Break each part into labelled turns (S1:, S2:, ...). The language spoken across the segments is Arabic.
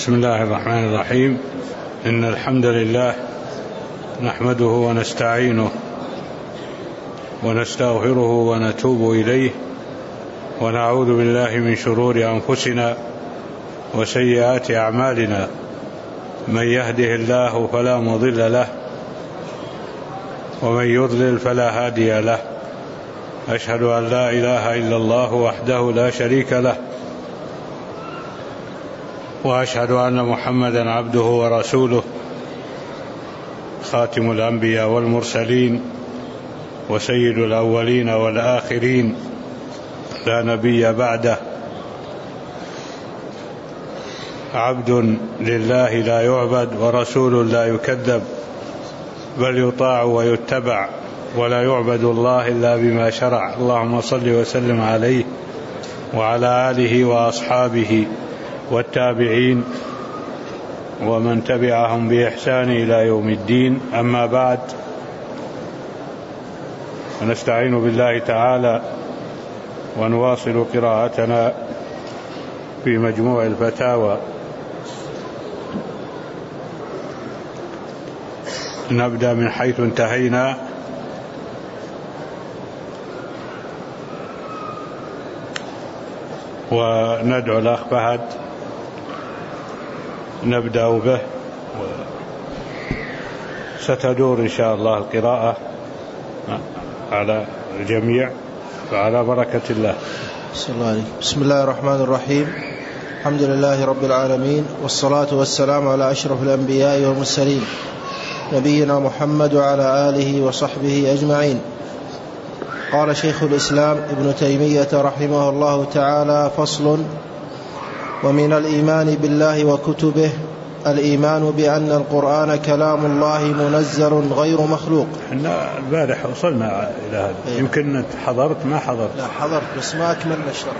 S1: بسم الله الرحمن الرحيم. إن الحمد لله نحمده ونستعينه ونستغفره ونتوب إليه ونعوذ بالله من شرور أنفسنا وسيئات أعمالنا. من يهده الله فلا مضل له ومن يضلل فلا هادي له. أشهد أن لا إله إلا الله وحده لا شريك له، وأشهد أن محمدا عبده ورسوله، خاتم الأنبياء والمرسلين وسيد الأولين والآخرين، لا نبي بعده، عبد لله لا يعبد ورسول لا يكذب، بل يطاع ويتبع، ولا يعبد الله إلا بما شرع. اللهم صل وسلم عليه وعلى آله وأصحابه والتابعين ومن تبعهم بإحسان إلى يوم الدين. أما بعد، ونستعين بالله تعالى ونواصل قراءتنا في مجموع الفتاوى. نبدأ من حيث انتهينا، وندعو الأخ فهد نبدأ به، ستدور إن شاء الله القراءة على الجميع وعلى بركة الله.
S2: بسم الله الرحمن الرحيم. الحمد لله رب العالمين، والصلاة والسلام على أشرف الأنبياء والمرسلين، نبينا محمد وعلى آله وصحبه أجمعين. قال شيخ الإسلام ابن تيمية رحمه الله تعالى: فصل: ومن الإيمان بالله وكتبه الإيمان بأن القرآن كلام الله منزل غير مخلوق.
S1: احنا البارح وصلنا إلى هذا. يمكن حضرت ما حضرت؟
S2: لا حضرت بس ما أكملنا الشرح.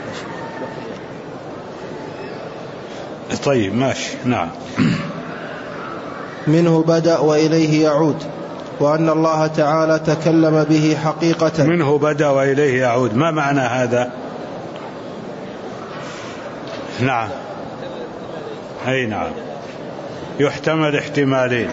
S1: طيب ماشي. نعم.
S2: منه بدأ وإليه يعود، وأن الله تعالى تكلم به حقيقة.
S1: منه بدأ وإليه يعود، ما معنى هذا؟ نعم، أي نعم، يحتمل احتمالين.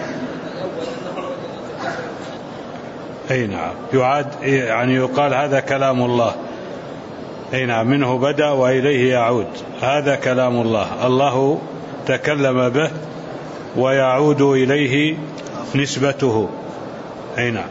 S1: أي نعم، يعاد يعني يقال هذا كلام الله. أي نعم، منه بدأ وإليه يعود، هذا كلام الله، الله تكلم به ويعود إليه نسبته. أي نعم.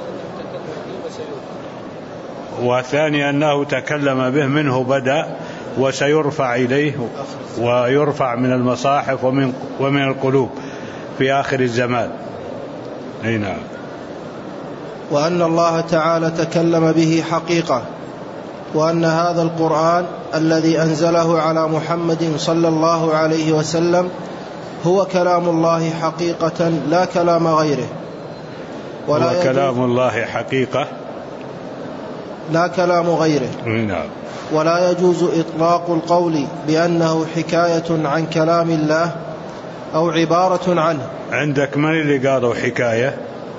S1: والثاني أنه تكلم به، منه بدأ وسيرفع إليه ويرفع من المصاحف ومن القلوب في آخر الزمان. أي نعم.
S2: وأن الله تعالى تكلم به حقيقة، وأن هذا القرآن الذي أنزله على محمد صلى الله عليه وسلم هو كلام الله حقيقة لا كلام غيره.
S1: ولا كلام الله حقيقة
S2: لا كلام غيره.
S1: نعم.
S2: ولا يجوز إطلاق القول بأنه حكاية عن كلام الله أو عبارة عنه.
S1: عندك من اللي قالوا حكاية؟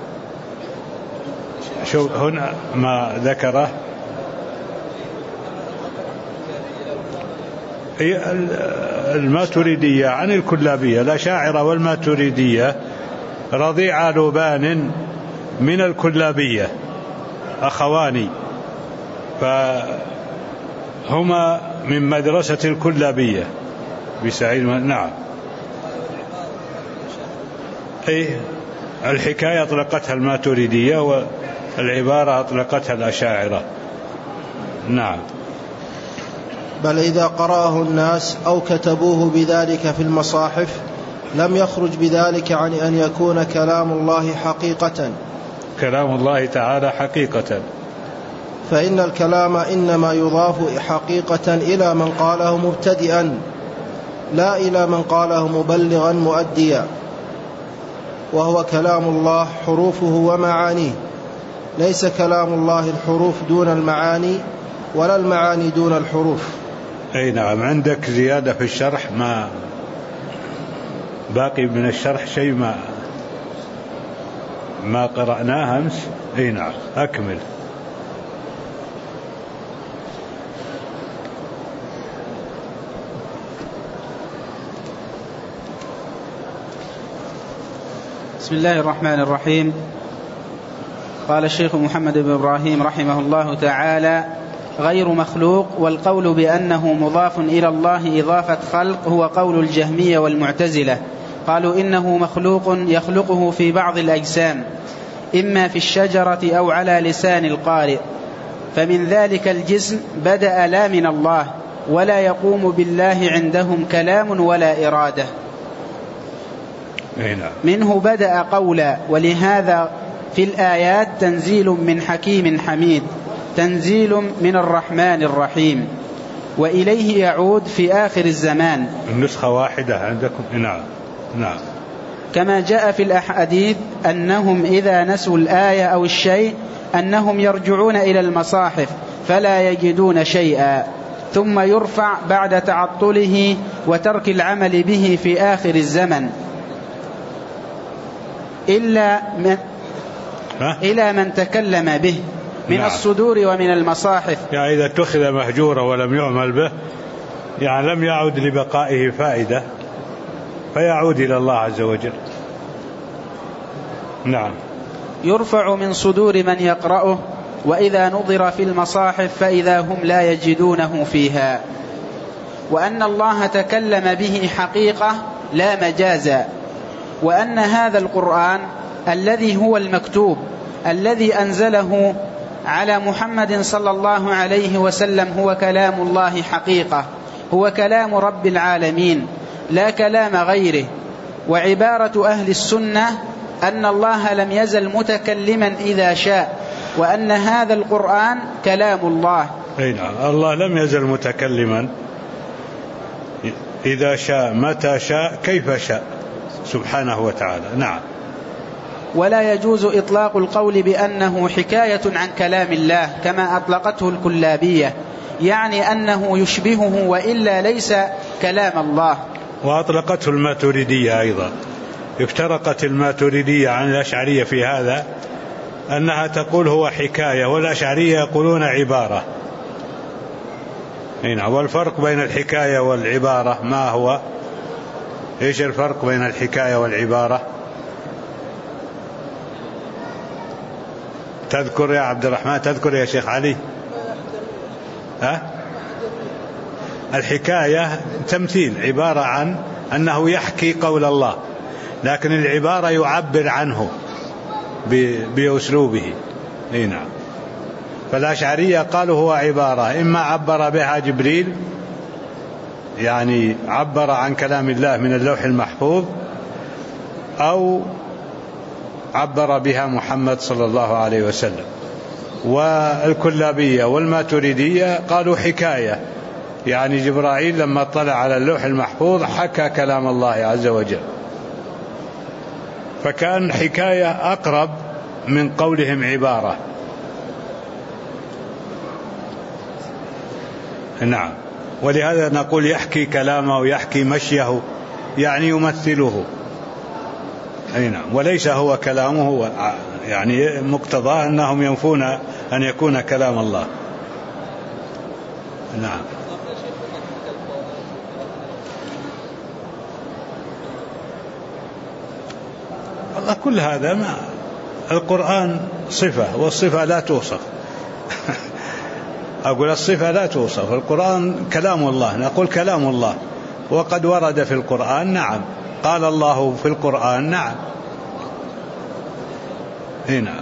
S1: شو هنا ما ذكره؟ الماتريدية عن الكلابية. الأشاعرة والماتريدية رضيع لبان من الكلابية، أخواني، فهما من مدرسة الكلابية بسعيد. نعم. أي الحكاية أطلقتها الماتريدية والعبارة أطلقتها الأشاعرة. نعم.
S2: بل إذا قرأه الناس أو كتبوه بذلك في المصاحف لم يخرج بذلك عن أن يكون كلام الله حقيقة،
S1: كلام الله تعالى حقيقة.
S2: فإن الكلام إنما يضاف حقيقة إلى من قاله مبتدئا، لا إلى من قاله مبلغا مؤديا، وهو كلام الله حروفه ومعانيه، ليس كلام الله الحروف دون المعاني ولا المعاني دون الحروف.
S1: أي نعم. عندك زيادة في الشرح؟ ما باقي من الشرح شيء ما قرأناه أمس؟ أي نعم، أكمل.
S3: بسم الله الرحمن الرحيم. قال الشيخ محمد بن إبراهيم رحمه الله تعالى: غير مخلوق، والقول بأنه مضاف إلى الله إضافة خلق هو قول الجهمية والمعتزلة. قالوا إنه مخلوق يخلقه في بعض الأجسام، إما في الشجرة أو على لسان القارئ، فمن ذلك الجسم بدأ لا من الله، ولا يقوم بالله عندهم كلام ولا إرادة. منه بدأ قولا، ولهذا في الآيات تنزيل من حكيم حميد، تنزيل من الرحمن الرحيم، وإليه يعود في آخر الزمان.
S1: النسخة واحدة عندكم؟ نعم.
S3: كما جاء في الأحاديث أنهم إذا نسوا الآية أو الشيء أنهم يرجعون إلى المصاحف فلا يجدون شيئا، ثم يرفع بعد تعطله وترك العمل به في آخر الزمن إلى من تكلم به من الصدور ومن المصاحف.
S1: يعني إذا اتخذ مهجورا ولم يعمل به، يعني لم يعود لبقائه فائدة، فيعود إلى الله عز وجل. نعم.
S3: يرفع من صدور من يقرأه، وإذا نظر في المصاحف فإذا هم لا يجدونه فيها. وأن الله تكلم به حقيقة لا مجازا، وأن هذا القرآن الذي هو المكتوب الذي أنزله على محمد صلى الله عليه وسلم هو كلام الله حقيقة، هو كلام رب العالمين لا كلام غيره. وعبارة أهل السنة أن الله لم يزل متكلما إذا شاء، وأن هذا القرآن كلام الله.
S1: نعم، الله لم يزل متكلما إذا شاء، متى شاء، كيف شاء، سبحانه وتعالى. نعم.
S3: ولا يجوز إطلاق القول بأنه حكاية عن كلام الله كما أطلقته الكلابية، يعني أنه يشبهه وإلا ليس كلام الله.
S1: وأطلقته الماتريدية أيضا. افترقت الماتريدية عن الأشعرية في هذا، أنها تقول هو حكاية، والأشعرية يقولون عبارة. والفرق بين الحكاية والعبارة ما هو؟ إيش الفرق بين الحكاية والعبارة؟ تذكر يا عبد الرحمن؟ تذكر يا شيخ علي؟ الحكاية تمثيل، عبارة عن أنه يحكي قول الله، لكن العبارة يعبر عنه بأسلوبه. نعم. فالأشعرية قالوا هو عبارة، إما عبر بها جبريل، يعني عبر عن كلام الله من اللوح المحفوظ، أو عبر بها محمد صلى الله عليه وسلم. والكلابية والماتريدية قالوا حكاية، يعني جبرائيل لما اطلع على اللوح المحفوظ حكى كلام الله عز وجل، فكان حكاية أقرب من قولهم عبارة. نعم. ولهذا نقول يحكي كلامه ويحكي مشيه، يعني يمثله. نعم. وليس هو كلامه، يعني مقتضاه أنهم ينفون أن يكون كلام الله. نعم. الله كل هذا ما القرآن صفة، والصفة لا توصف. أقول الصفة لا توصف، القرآن كلام الله، نقول كلام الله، وقد ورد في القرآن. نعم. قال الله في القرآن. نعم. هنا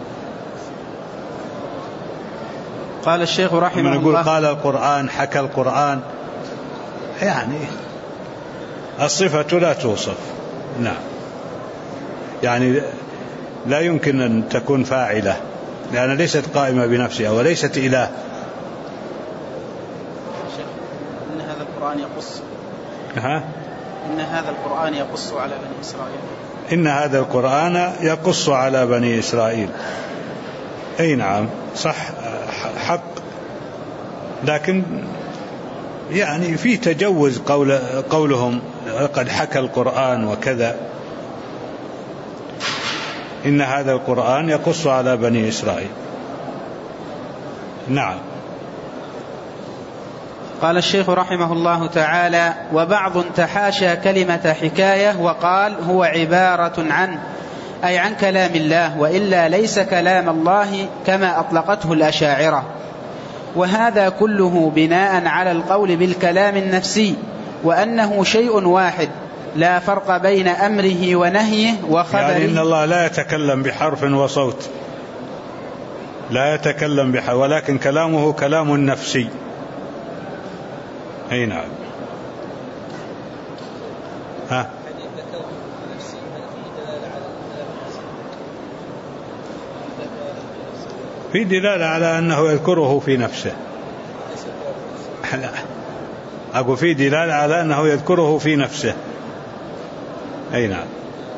S3: قال الشيخ رحمه الله،
S1: نقول قال القرآن، حكى القرآن، يعني الصفة لا توصف. نعم. يعني لا يمكن أن تكون فاعلة، لأنها ليست قائمة بنفسها وليست إله.
S3: إن هذا القرآن يقص إن هذا القرآن يقص على بني إسرائيل.
S1: إن هذا القرآن يقص على بني إسرائيل. أي نعم، صح، حق، لكن يعني في تجوز قولهم قد حكى القرآن وكذا. إن هذا القرآن يقص على بني إسرائيل. نعم.
S3: قال الشيخ رحمه الله تعالى: وبعض تحاشى كلمة حكاية وقال هو عبارة عن، أي عن كلام الله، وإلا ليس كلام الله كما أطلقته الأشاعرة. وهذا كله بناء على القول بالكلام النفسي، وأنه شيء واحد لا فرق بين أمره ونهيه وخبره.
S1: يعني إن الله لا يتكلم بحرف وصوت، لا يتكلم بحرف، ولكن كلامه كلام نفسي. أي نعم. ها في دلالة على أنه يذكره في نفسه. لا أقول في دلالة على أنه يذكره في نفسه. أي نعم.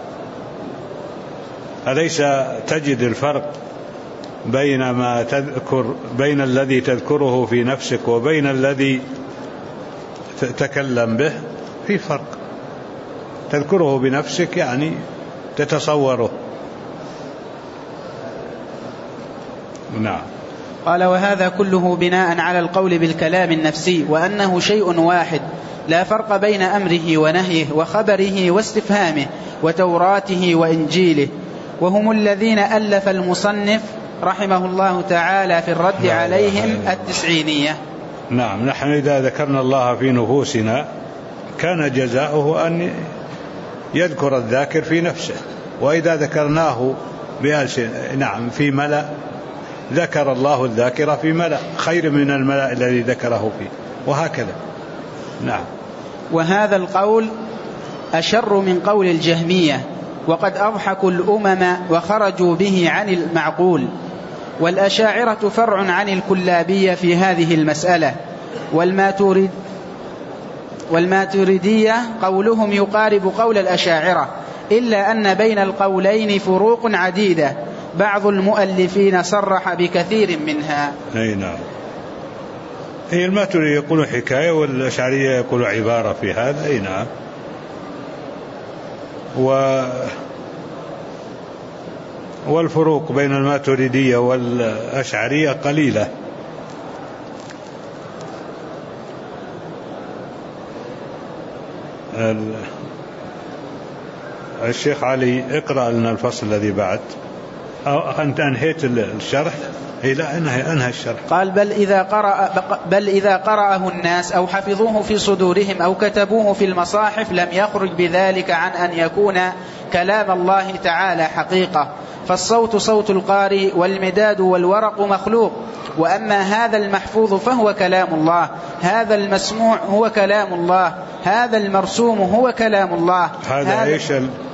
S1: أليس تجد الفرق بين ما تذكر، بين الذي تذكره في نفسك وبين الذي تتكلم به؟ في فرق. تذكره بنفسك يعني تتصوره. نعم.
S3: قال: وهذا كله بناء على القول بالكلام النفسي، وأنه شيء واحد لا فرق بين أمره ونهيه وخبره واستفهامه وتوراته وإنجيله، وهم الذين ألف المصنف رحمه الله تعالى في الرد عليهم التسعينية.
S1: نعم. نحن إذا ذكرنا الله في نفوسنا كان جزاؤه أن يذكر الذاكر في نفسه، وإذا ذكرناه نعم في ملأ ذكر الله الذاكرة في ملأ خير من الملأ الذي ذكره فيه، وهكذا. نعم.
S3: وهذا القول أشر من قول الجهمية، وقد أضحكوا الأمم وخرجوا به عن المعقول. والأشاعرة فرع عن الكلابية في هذه المسألة. والماتريدية قولهم يقارب قول الأشاعرة، إلا أن بين القولين فروق عديدة، بعض المؤلفين صرح بكثير منها.
S1: أي نعم. هي الماتريدية يقول حكاية والأشعرية يقول عبارة في هذا. أي نعم. والفروق بين الماتريدية والأشعرية قليلة. الشيخ علي اقرأ لنا الفصل الذي بعد. أنت أنهيت الشرح؟ لا أنهى الشرح.
S3: قال: بل إذا قرأه الناس أو حفظوه في صدورهم أو كتبوه في المصاحف لم يخرج بذلك عن أن يكون كلام الله تعالى حقيقة، فالصوت صوت القارئ والمداد والورق مخلوق. وأما هذا المحفوظ فهو كلام الله، هذا المسموع هو كلام الله، هذا المرسوم هو كلام الله.
S1: هذا إيش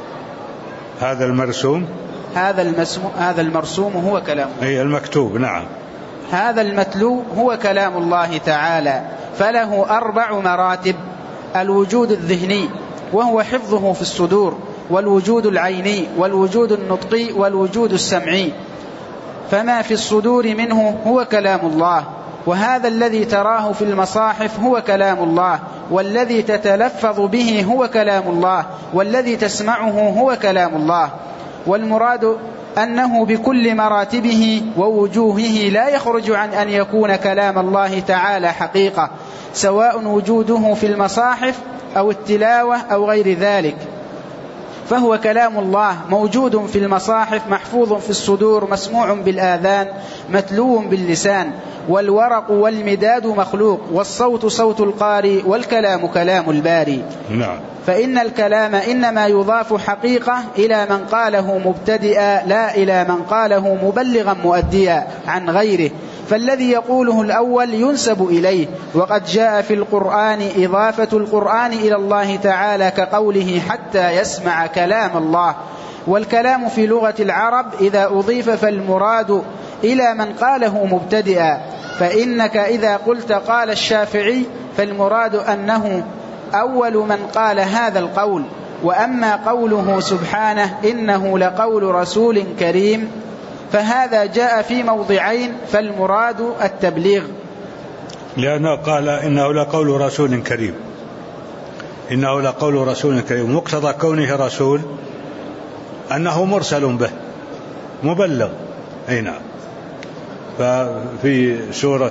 S1: هذا المرسوم؟
S3: هذا المرسوم هو كلام الله.
S1: أي المكتوب. نعم.
S3: هذا المتلو هو كلام الله تعالى، فله 4 مراتب: الوجود الذهني وهو حفظه في الصدور، والوجود العيني، والوجود النطقي، والوجود السمعي. فما في الصدور منه هو كلام الله، وهذا الذي تراه في المصاحف هو كلام الله، والذي تتلفظ به هو كلام الله، والذي تسمعه هو كلام الله. والمراد أنه بكل مراتبه ووجوهه لا يخرج عن أن يكون كلام الله تعالى حقيقة، سواء وجوده في المصاحف أو التلاوة أو غير ذلك، فهو كلام الله موجود في المصاحف، محفوظ في الصدور، مسموع بالآذان، متلو باللسان. والورق والمداد مخلوق، والصوت صوت القارئ، والكلام كلام الباري.
S1: نعم.
S3: فإن الكلام إنما يضاف حقيقة إلى من قاله مبتدئا، لا إلى من قاله مبلغا مؤديا عن غيره، فالذي يقوله الأول ينسب إليه. وقد جاء في القرآن إضافة القرآن إلى الله تعالى كقوله حتى يسمع كلام الله. والكلام في لغة العرب إذا أضيف فالمراد إلى من قاله مبتدئا، فإنك إذا قلت قال الشافعي فالمراد أنه أول من قال هذا القول. وأما قوله سبحانه إنه لقول رسول كريم فهذا جاء في موضعين، فالمراد التبليغ،
S1: لأنه قال إنه لقول رسول كريم، إنه لقول رسول كريم، مقتضى كونه رسول أنه مرسل به مبلغ. أي نعم. ففي سورة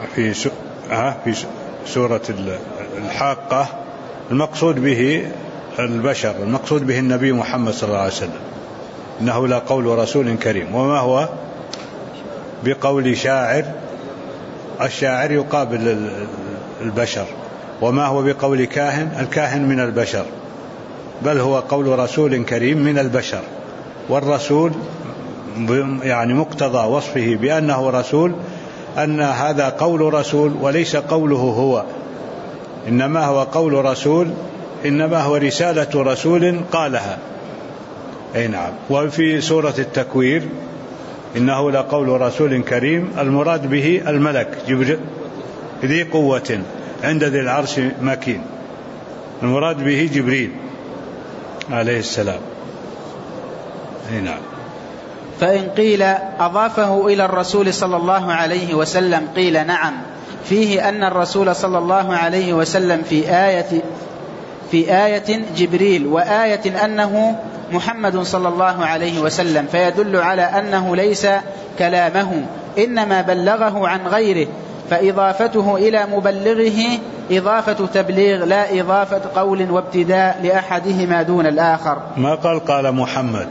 S1: في سورة الحاقة المقصود به البشر المقصود به النبي محمد صلى الله عليه وسلم، إنه لا قول رسول كريم. وما هو بقول شاعر، الشاعر يقابل البشر. وما هو بقول كاهن، الكاهن من البشر، بل هو قول رسول كريم من البشر. والرسول يعني مقتضى وصفه بأنه رسول أن هذا قول رسول وليس قوله هو، إنما هو قول رسول، إنما هو رسالة رسول قالها. أي نعم. وفي سورة التكوير إنه لقول رسول كريم، المراد به الملك جبريل ذي قوة عند ذي العرش مكين، المراد به جبريل عليه السلام. أي نعم.
S3: فإن قيل أضافه إلى الرسول صلى الله عليه وسلم قيل نعم، فيه أن الرسول صلى الله عليه وسلم في آية جبريل، وآية أنه محمد صلى الله عليه وسلم، فيدل على أنه ليس كلامه إنما بلغه عن غيره، فإضافته إلى مبلغه إضافة تبليغ لا إضافة قول وابتداء لأحدهما دون الآخر.
S1: ما قال محمد،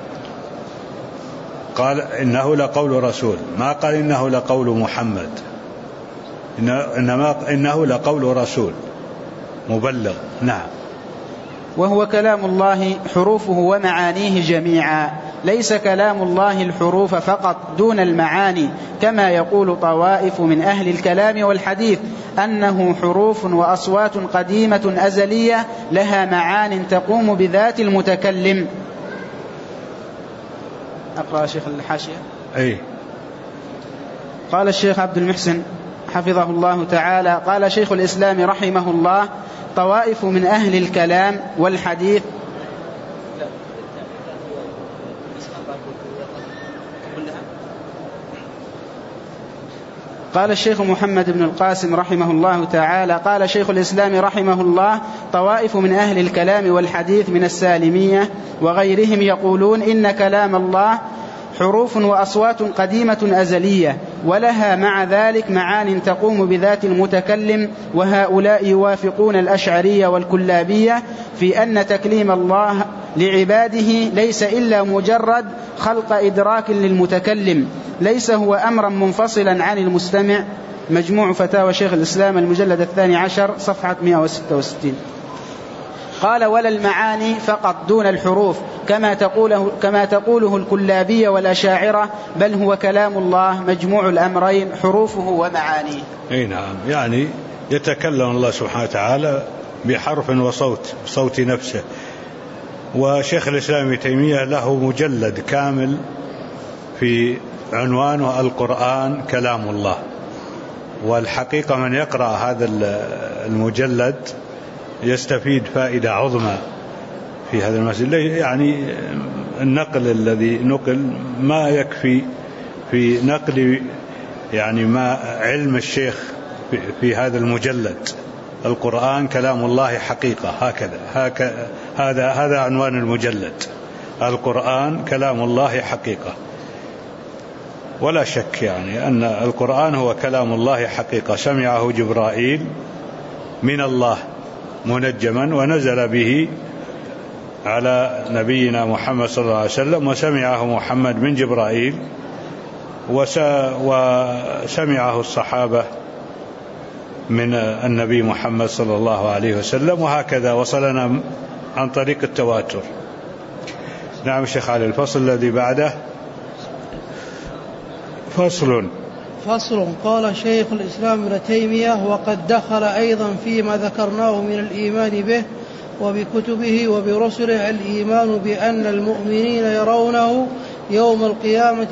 S1: قال إنه لقول رسول، ما قال إنه لقول محمد، إنما إنه لقول رسول مبلغ. نعم.
S3: وهو كلام الله حروفه ومعانيه جميعا، ليس كلام الله الحروف فقط دون المعاني، كما يقول طوائف من أهل الكلام والحديث أنه حروف وأصوات قديمة أزلية لها معان تقوم بذات المتكلم. أقرأ شيخ الحاشية.
S1: أي.
S3: قال الشيخ عبد المحسن حفظه الله تعالى: قال شيخ الإسلام رحمه الله: طوائف من أهل الكلام والحديث قال الشيخ محمد بن القاسم رحمه الله تعالى: قال شيخ الإسلام رحمه الله: طوائف من أهل الكلام والحديث من السالمية وغيرهم يقولون إن كلام الله حروف وأصوات قديمة أزلية ولها مع ذلك معان تقوم بذات المتكلم، وهؤلاء يوافقون الأشعرية والكلابية في أن تكليم الله لعباده ليس إلا مجرد خلق إدراك للمتكلم، ليس هو أمرا منفصلا عن المستمع. مجموع فتاوى شيخ الإسلام المجلد 12 صفحة 166. قال: ولا المعاني فقط دون الحروف كما تقوله الكلابية والأشاعرة، بل هو كلام الله مجموع الأمرين حروفه ومعانيه.
S1: أي نعم. يعني يتكلم الله سبحانه وتعالى بحرف وصوت، صوت نفسه. وشيخ الإسلام ابن تيمية له مجلد كامل في عنوانه القرآن كلام الله. والحقيقة من يقرأ هذا المجلد يستفيد فائدة عظمى في هذا المسجد. يعني النقل الذي نقل ما يكفي في نقل يعني ما علم الشيخ في هذا المجلد. القرآن كلام الله حقيقة، هذا عنوان المجلد، القرآن كلام الله حقيقة. ولا شك يعني أن القرآن هو كلام الله حقيقة، سمعه جبرائيل من الله منجما ونزل به على نبينا محمد صلى الله عليه وسلم، وسمعه محمد من جبرائيل، وسمعه الصحابة من النبي محمد صلى الله عليه وسلم، وهكذا وصلنا عن طريق التواتر. نعم الشيخ علي. الفصل الذي بعده
S4: فصل. قال شيخ الإسلام ابن تيمية: وقد دخل أيضا فيما ذكرناه من الإيمان به وبكتبه وبرسله الإيمان بأن المؤمنين يرونه يوم القيامة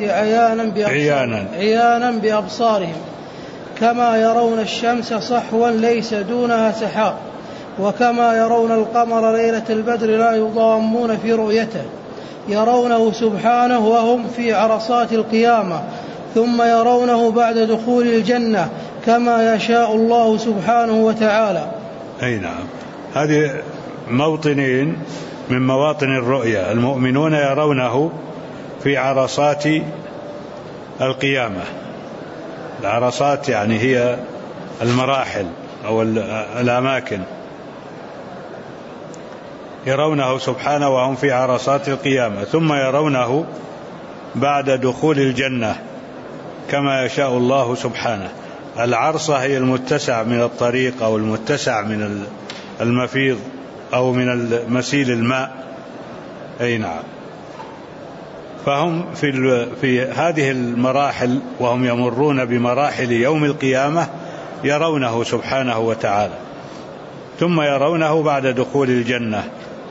S4: عيانا بأبصارهم، كما يرون الشمس صحوا ليس دونها سحاب، وكما يرون القمر ليلة البدر لا يضامون في رؤيته، يرونه سبحانه وهم في عرصات القيامة، ثم يرونه بعد دخول الجنة كما يشاء الله سبحانه وتعالى.
S1: أي نعم. هذه موطنين من مواطن الرؤية. المؤمنون يرونه في عرصات القيامة. العرصات يعني هي المراحل أو الأماكن. يرونه سبحانه وهم في عرصات القيامة، ثم يرونه بعد دخول الجنة كما يشاء الله سبحانه. العرصة هي المتسع من الطريق أو المتسع من المفيض أو من مسيل الماء. أي نعم. فهم في هذه المراحل وهم يمرون بمراحل يوم القيامة يرونه سبحانه وتعالى، ثم يرونه بعد دخول الجنة.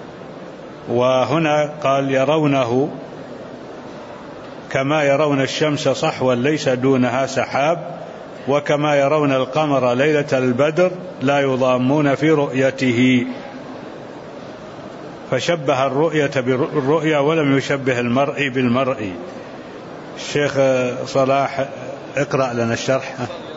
S1: وهنا قال يرونه كما يرون الشمس صحوا ليس دونها سحاب، وكما يرون القمر ليلة البدر لا يضامون في رؤيته. فشبه الرؤية بالرؤية ولم يشبه المرء بالمرء. الشيخ صلاح اقرأ لنا الشرح.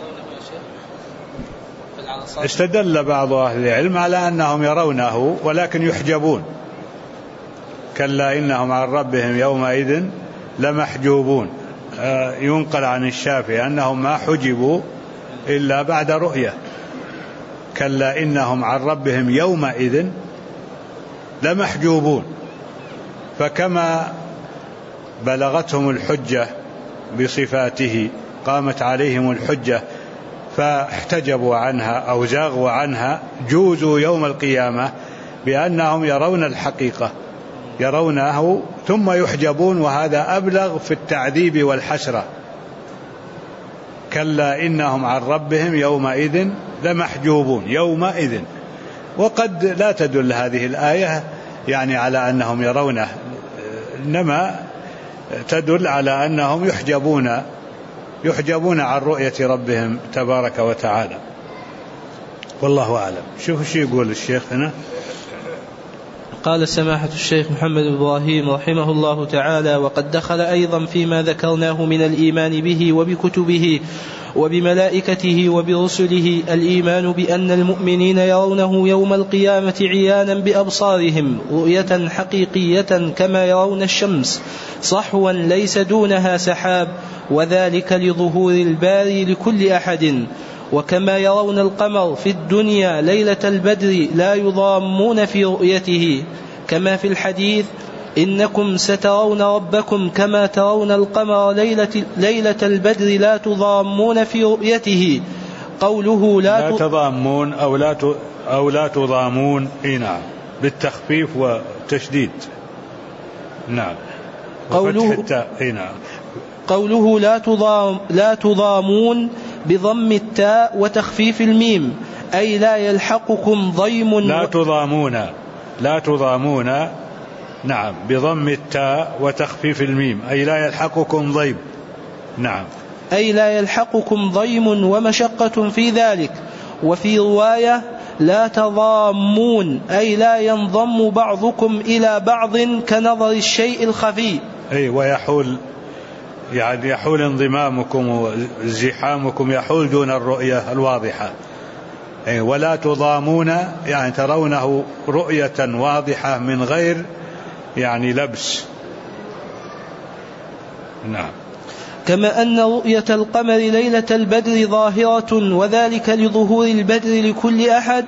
S1: استدل بعض أهل العلم على أنهم يرونه ولكن يحجبون. كلا إنهم عن ربهم يومئذ لمحجوبون. ينقل عن الشافعي أنهم ما حجبوا إلا بعد رؤية. كلا إنهم عن ربهم يومئذ لمحجوبون. فكما بلغتهم الحجة بصفاته قامت عليهم الحجة فاحتجبوا عنها أو زاغوا عنها، جوزوا يوم القيامة بأنهم يرون الحقيقة، يرونه ثم يحجبون، وهذا أبلغ في التعذيب والحسرة. كلا إنهم عن ربهم يومئذ لمحجوبون يومئذ. وقد لا تدل هذه الآية يعني على أنهم يرونه، إنما تدل على أنهم يحجبون عن رؤية ربهم تبارك وتعالى. والله أعلم. شوفوا شو يقول الشيخ هنا.
S5: قال سماحة الشيخ محمد إبراهيم رحمه الله تعالى: وقد دخل أيضا فيما ذكرناه من الإيمان به وبكتبه وبملائكته وبرسله الإيمان بأن المؤمنين يرونه يوم القيامة عيانا بأبصارهم رؤية حقيقية كما يرون الشمس صحوا ليس دونها سحاب، وذلك لظهور الباري لكل أحد. وكما يرون القمر في الدنيا ليلة البدر لا يضامون في رؤيته، كما في الحديث: إنكم سترون ربكم كما ترون القمر ليلة البدر لا تضامون في رؤيته. قوله لا
S1: تضامون أو لا تضامون. نعم، بالتخفيف والتشديد. نعم.
S5: قوله لا تضامون بضم التاء وتخفيف الميم، أي لا يلحقكم ضيم.
S1: لا تضامون نعم بضم التاء وتخفيف الميم، أي لا يلحقكم ضيم. نعم،
S5: أي لا يلحقكم ضيم ومشقة في ذلك. وفي رواية لا تضامون، أي لا ينضم بعضكم إلى بعض كنظر الشيء الخفي.
S1: أي ويحول، يعني يحول انضمامكم وازدحامكم يحول دون الرؤية الواضحة. أي ولا تضامون يعني ترونه رؤية واضحة من غير يعني لبس. نعم.
S5: كما أن رؤية القمر ليلة البدر ظاهرة، وذلك لظهور البدر لكل أحد،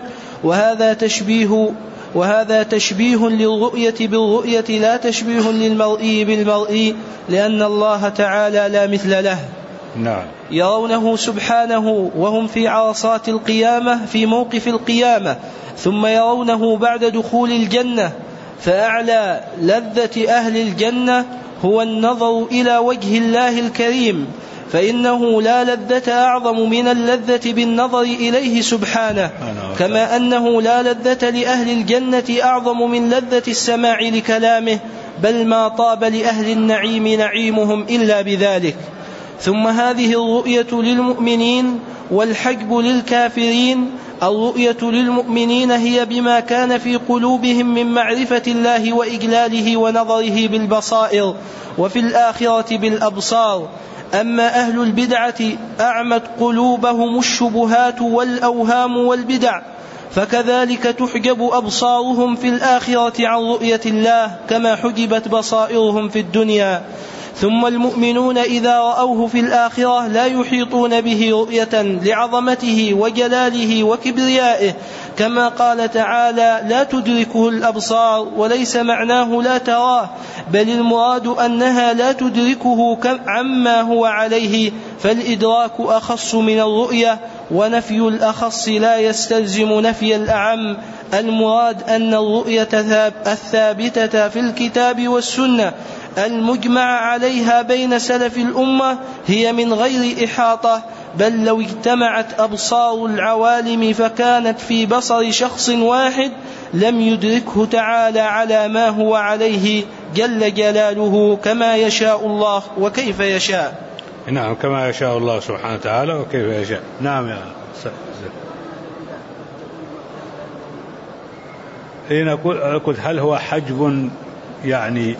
S5: وهذا تشبيه للرؤية بالرؤية لا تشبيه للمرئي بالمرئي، لأن الله تعالى لا مثل له.
S1: نعم.
S5: يرونه سبحانه وهم في عرصات القيامة في موقف القيامة، ثم يرونه بعد دخول الجنة. فأعلى لذة أهل الجنة هو النظر إلى وجه الله الكريم، فإنه لا لذة أعظم من اللذة بالنظر إليه سبحانه، كما أنه لا لذة لأهل الجنة أعظم من لذة السماع لكلامه، بل ما طاب لأهل النعيم نعيمهم إلا بذلك. ثم هذه الرؤية للمؤمنين والحجب للكافرين. الرؤية للمؤمنين هي بما كان في قلوبهم من معرفة الله وإجلاله ونظره بالبصائر، وفي الآخرة بالأبصار. أما أهل البدعة أعمت قلوبهم الشبهات والأوهام والبدع، فكذلك تحجب أبصارهم في الآخرة عن رؤية الله كما حجبت بصائرهم في الدنيا. ثم المؤمنون إذا رأوه في الآخرة لا يحيطون به رؤية لعظمته وجلاله وكبريائه، كما قال تعالى: لا تدركه الأبصار، وليس معناه لا تراه، بل المراد أنها لا تدركه عما هو عليه، فالإدراك أخص من الرؤية، ونفي الأخص لا يستلزم نفي الأعم. المراد أن الرؤية الثابتة في الكتاب والسنة المجمع عليها بين سلف الأمة هي من غير إحاطة، بل لو اجتمعت أبصار العوالم فكانت في بصر شخص واحد لم يدركه تعالى على ما هو عليه جل جلاله، كما يشاء الله وكيف يشاء.
S1: نعم، كما يشاء الله سبحانه وتعالى وكيف يشاء. نعم يا حين أقول هل هو حجب، يعني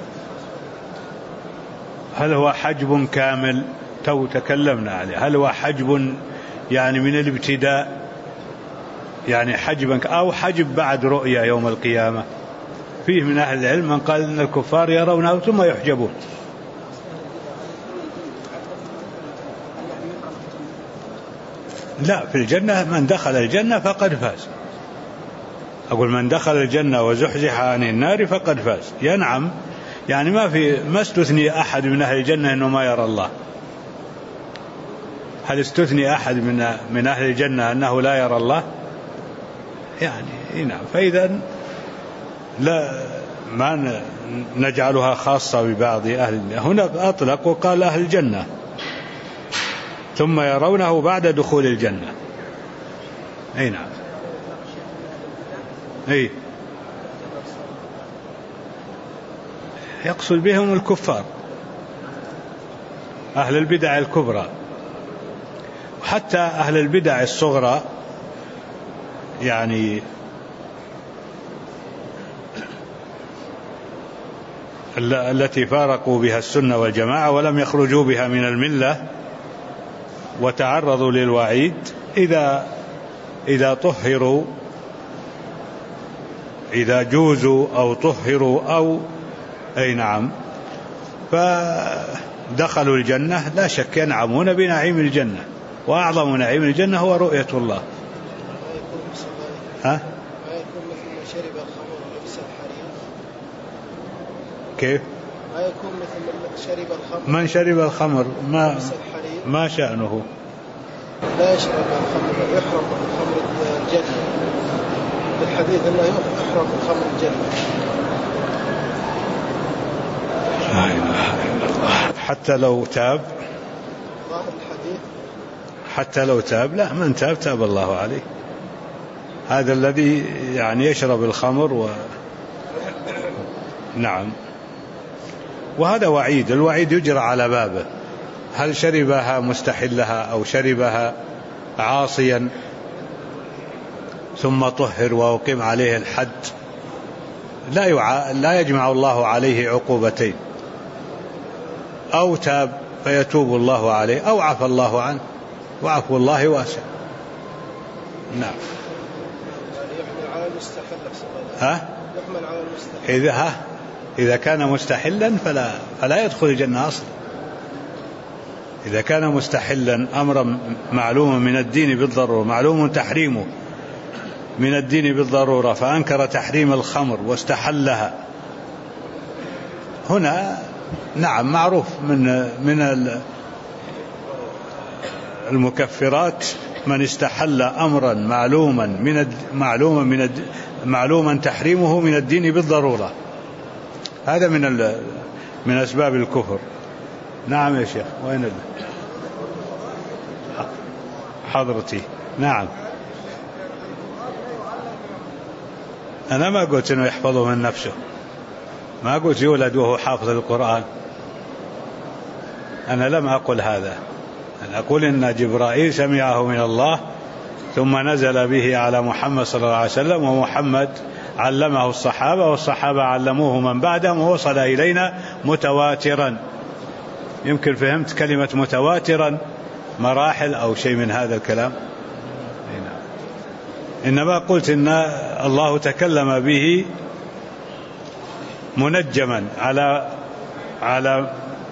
S1: هل هو حجب كامل؟ تو تكلمنا عليه. هل هو حجب يعني من الابتداء، يعني حجبا، أو حجب بعد رؤية يوم القيامة؟ فيه من أهل العلم من قال إن الكفار يرونه ثم يحجبون. لا، في الجنة من دخل الجنة فقد فاز. أقول من دخل الجنة وزحزح عن النار فقد فاز. ينعم، يعني ما استثني أحد من أهل الجنة أنه ما يرى الله. هل استثني أحد من أهل الجنة أنه لا يرى الله؟ يعني نعم. فإذا لا ما نجعلها خاصة ببعض أهل الجنة. هنا أطلق وقال أهل الجنة ثم يرونه بعد دخول الجنة. أي نعم. أي يقصد بهم الكفار، أهل البدع الكبرى، وحتى أهل البدع الصغرى، يعني التي فارقوا بها السنة والجماعة ولم يخرجوا بها من الملة وتعرضوا للوعيد، إذا طهروا، إذا جوزوا أو طهروا أو أي نعم فدخلوا الجنة لا شك ينعمون بنعيم الجنة، وأعظم نعيم الجنة هو رؤية الله. ها؟
S2: ما يكون مثل من شرب الخمر ولبس الحرير.
S1: كيف؟
S2: ما يكون مثل من شرب الخمر.
S1: من شرب الخمر ما شأنه؟
S2: لا يشرب الخمر، يحرم من خمر الجنة. الحديث أنه يحرم من خمر الجنة.
S1: لا إله إلا الله. حتى لو تاب، حتى لو تاب، لا، من تاب تاب الله عليه. هذا الذي يعني يشرب الخمر نعم. وهذا وعيد، الوعيد يجرى على بابه. هل شربها مستحلها أو شربها عاصيا ثم طهر وأقيم عليه الحد، لا يجمع الله عليه عقوبتين. أو تاب فيتوب الله عليه، أو عفى الله عنه، وعفو الله واسع. نعم.
S2: يحمل على المستحل. يحمل على المستحل.
S1: إذا كان مستحلا فلا يدخل الجنة أصلا. إذا كان مستحلا أمرا معلوما من الدين بالضرورة، معلوم تحريمه من الدين بالضرورة، فأنكر تحريم الخمر واستحلها، هنا نعم معروف من المكفرات من استحل أمرا معلوما تحريمه من الدين بالضرورة. هذا من أسباب الكفر. نعم يا شيخ. وين حضرتي؟ نعم. أنا ما قلت إنه يحفظه من نفسه، ما قلت يولد وهو حافظ القرآن، أنا لم أقل هذا. أنا أقول إن جبرائيل سمعه من الله ثم نزل به على محمد صلى الله عليه وسلم، ومحمد علمه الصحابة، والصحابة علموه من بعدهم، ووصل إلينا متواترا. يمكن فهمت كلمة متواترا مراحل أو شيء من هذا الكلام. إنما قلت إن الله تكلم به منجما على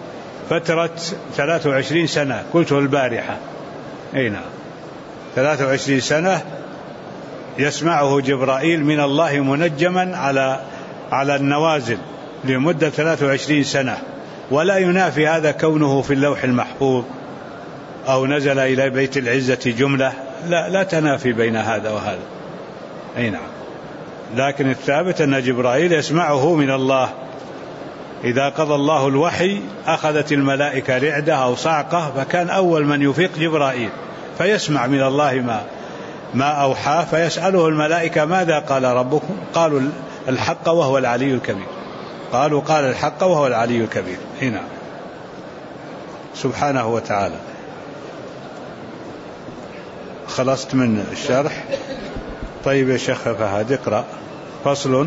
S1: فترة 23 سنة، قلته البارحة. أي نعم، 23 سنة يسمعه جبرائيل من الله منجما على النوازل لمدة 23 سنة، ولا ينافي هذا كونه في اللوح المحفوظ أو نزل إلى بيت العزة جملة، لا تنافي بين هذا وهذا. أي نعم، لكن الثابت أن جبرائيل يسمعه من الله. إذا قضى الله الوحي أخذت الملائكة رعدة أو صعقة، فكان أول من يفيق جبرائيل فيسمع من الله ما أوحى، فيسأله الملائكة ماذا قال ربكم؟ قالوا الحق وهو العلي الكبير. قالوا قال الحق وهو العلي الكبير. هنا سبحانه وتعالى. خلصت من الشرح؟ طيب يا شيخ فهد اقرأ. فصل.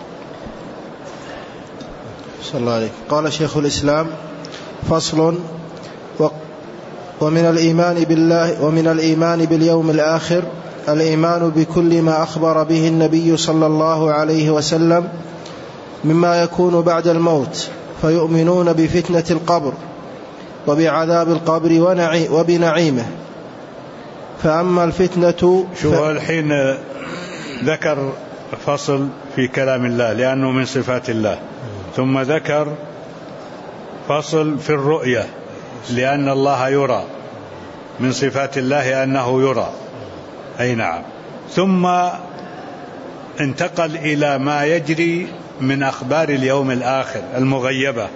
S2: صلى الله عليه. قال شيخ الإسلام: فصل. ومن الإيمان بالله ومن الإيمان باليوم الآخر الإيمان بكل ما أخبر به النبي صلى الله عليه وسلم مما يكون بعد الموت، فيؤمنون بفتنة القبر وبعذاب القبر وبنعيمه. فأما الفتنة
S1: الحين ذكر فصل في كلام الله لأنه من صفات الله، ثم ذكر فصل في الرؤية لأن الله يرى، من صفات الله أنه يرى. أي نعم. ثم انتقل إلى ما يجري من أخبار اليوم الآخر المغيبة،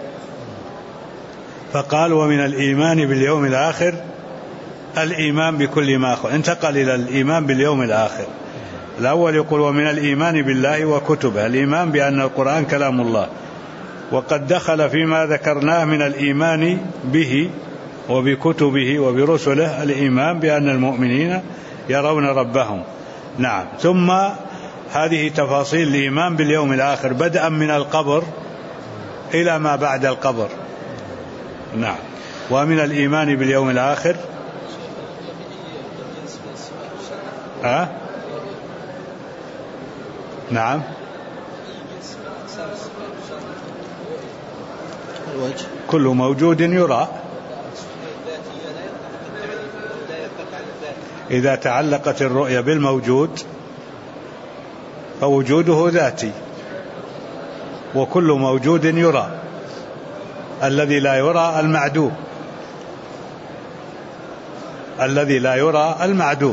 S1: فقال: ومن الإيمان باليوم الآخر الإيمان بكل ما أخبر. انتقل إلى الإيمان باليوم الآخر. الأول يقول: ومن الإيمان بالله وكتبه، الإيمان بأن القرآن كلام الله، وقد دخل فيما ذكرناه من الإيمان به وبكتبه وبرسله الإيمان بأن المؤمنين يرون ربهم. نعم. ثم هذه تفاصيل الإيمان باليوم الآخر بدءا من القبر إلى ما بعد القبر. نعم. ومن الإيمان باليوم الآخر نعم كل موجود يرى. إذا تعلقت الرؤية بالموجود فوجوده ذاتي، وكل موجود يرى. الذي لا يرى المعدوم، الذي لا يرى المعدوم.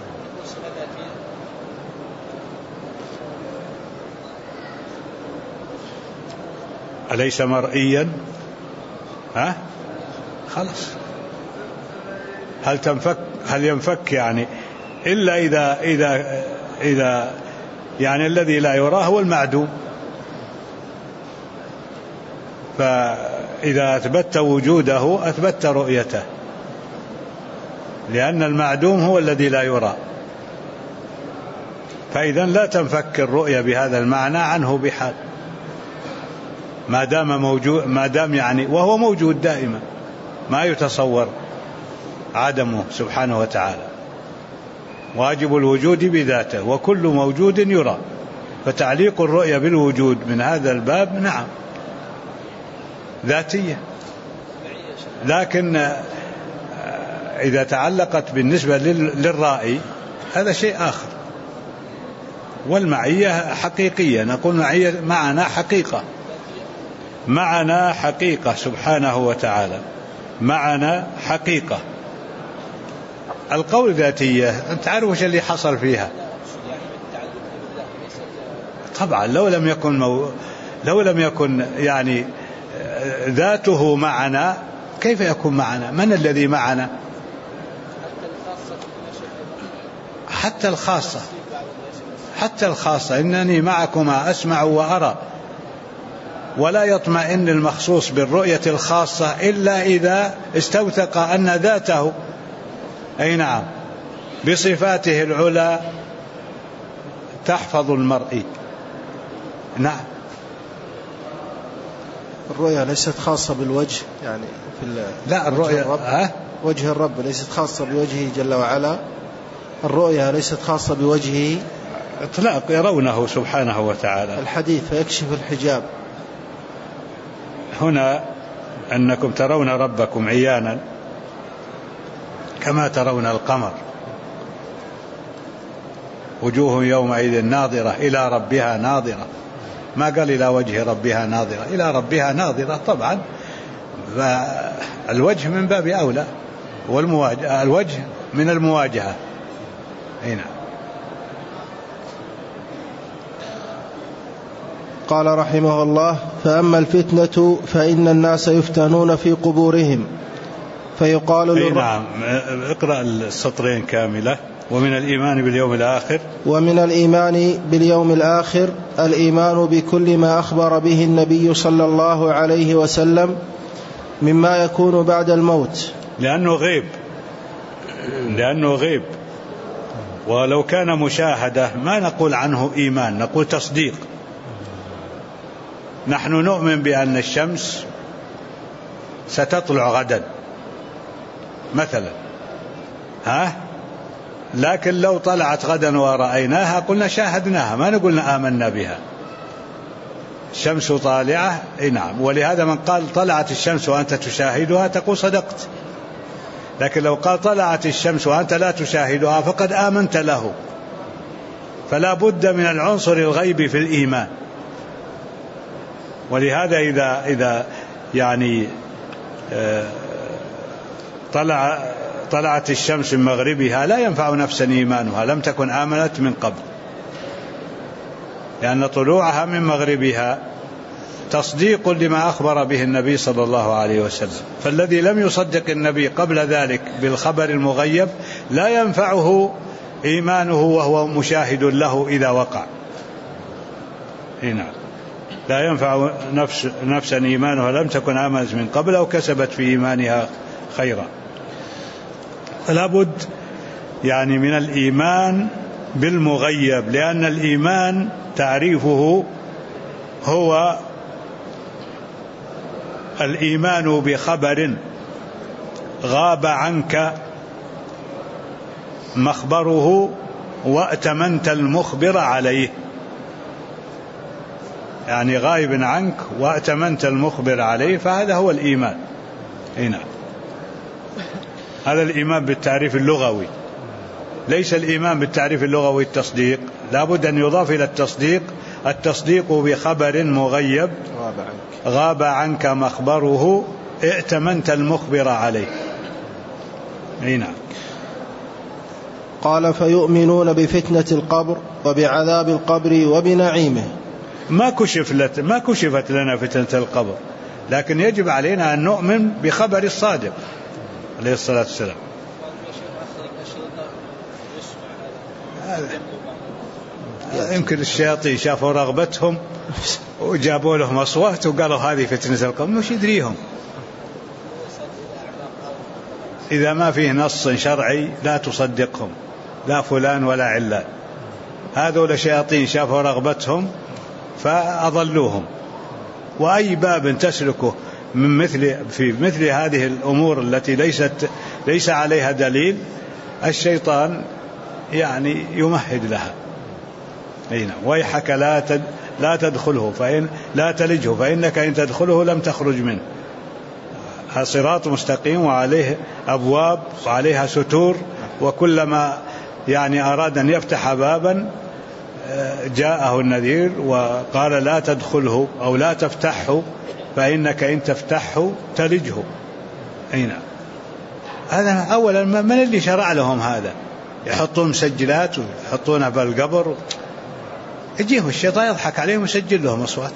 S1: أليس مرئيا؟ خلاص. هل ينفك يعني إلا إذا يعني الذي لا يراه هو المعدوم. فإذا أثبت وجوده أثبت رؤيته، لأن المعدوم هو الذي لا يرى. فإذا لا تنفك الرؤية بهذا المعنى عنه بحال، ما دام موجود، ما دام يعني وهو موجود دائما، ما يتصور عدمه سبحانه وتعالى. واجب الوجود بذاته، وكل موجود يرى. فتعليق الرؤية بالوجود من هذا الباب نعم ذاتية، لكن إذا تعلقت بالنسبة للرائي هذا شيء آخر. والمعية حقيقية، نقول معية معنا حقيقة، معنا حقيقة سبحانه وتعالى، معنا حقيقة. القول ذاتية أنت عارف وش اللي حصل فيها. طبعا لو لم يكن يعني ذاته معنا كيف يكون معنا؟ من الذي معنا؟ حتى الخاصة إنني معكما أسمع وأرى. ولا يطمئن المخصوص بالرؤية الخاصة إلا إذا استوثق أن ذاته أي نعم بصفاته العلى تحفظ المرء. نعم.
S2: الرؤية ليست خاصة بالوجه يعني
S1: لا الرؤية
S2: وجه الرب ليست خاصة بوجهه جل وعلا. الرؤية ليست خاصة بوجهه
S1: إطلاق، يرونه سبحانه وتعالى.
S2: الحديث فيكشف الحجاب.
S1: هنا أنكم ترون ربكم عيانا كما ترون القمر، وجوه يومئذ ناظرة إلى ربها ناظرة، ما قال إلى وجه ربها ناظرة، إلى ربها ناظرة. طبعا الوجه من باب أولى، الوجه من المواجهة. هنا
S2: قال رحمه الله: فأما الفتنة فإن الناس يفتنون في قبورهم فيقال
S1: نعم. اقرأ السطرين كاملة. ومن الإيمان باليوم الآخر،
S2: ومن الإيمان باليوم الآخر الإيمان بكل ما أخبر به النبي صلى الله عليه وسلم مما يكون بعد الموت،
S1: لأنه غيب. ولو كان مشاهدة ما نقول عنه إيمان، نقول تصديق. نحن نؤمن بأن الشمس ستطلع غدا مثلا، لكن لو طلعت غدا ورأيناها قلنا شاهدناها، ما نقول آمنا بها. الشمس طالعة، نعم. ولهذا من قال طلعت الشمس وأنت تشاهدها تقول صدقت. لكن لو قال طلعت الشمس وأنت لا تشاهدها فقد آمنت له. فلا بد من العنصر الغيبي في الإيمان. ولهذا إذا يعني طلعت الشمس من مغربها لا ينفع نفسا إيمانها لم تكن آمنت من قبل، لأن طلوعها من مغربها تصديق لما أخبر به النبي صلى الله عليه وسلم. فالذي لم يصدق النبي قبل ذلك بالخبر المغيب لا ينفعه إيمانه وهو مشاهد له إذا وقع. هنا لا ينفع نفسا إيمانها لم تكن آمنت من قبل أو كسبت في إيمانها خيرا. فلا بد يعني من الإيمان بالمغيب، لأن الإيمان تعريفه هو الإيمان بخبر غاب عنك مخبره وأتمنت المخبر عليه، يعني غائب عنك وأتمنت المخبر عليه، فهذا هو الإيمان. هنا هذا الإيمان بالتعريف اللغوي. ليس الإيمان بالتعريف اللغوي التصديق، لا بد أن يضاف إلى التصديق بخبر مغيب غاب عنك مخبره ائتمنت المخبر عليه. هنا
S2: قال: فيؤمنون بفتنة القبر وبعذاب القبر وبنعيمه.
S1: ما كشفت لنا فتنة القبر، لكن يجب علينا أن نؤمن بخبر الصادق عليه الصلاة والسلام. يمكن الشياطين شافوا رغبتهم وجابوا لهم أصوات وقالوا هذه فتنة القبر، مش يدريهم. إذا ما فيه نص شرعي لا تصدقهم، لا فلان ولا علان. هذول الشياطين شافوا رغبتهم فأضلوهم. وأي باب تسلكه في مثل هذه الأمور التي ليس عليها دليل الشيطان يعني يمهد لها. ويحك لا تدخله فإن لا تلجه فإنك إن تدخله لم تخرج منه. صراط مستقيم وعليه أبواب وعليها ستور، وكلما يعني أراد أن يفتح بابا جاءه النذير وقال لا تدخله أو لا تفتحه فإنك إن تفتحه تلجه. هذا أولا من اللي شرع لهم هذا؟ يحطون مسجلات ويحطونها بالقبر، يجيهم الشيطان يضحك عليهم ويسجل لهم أصوات.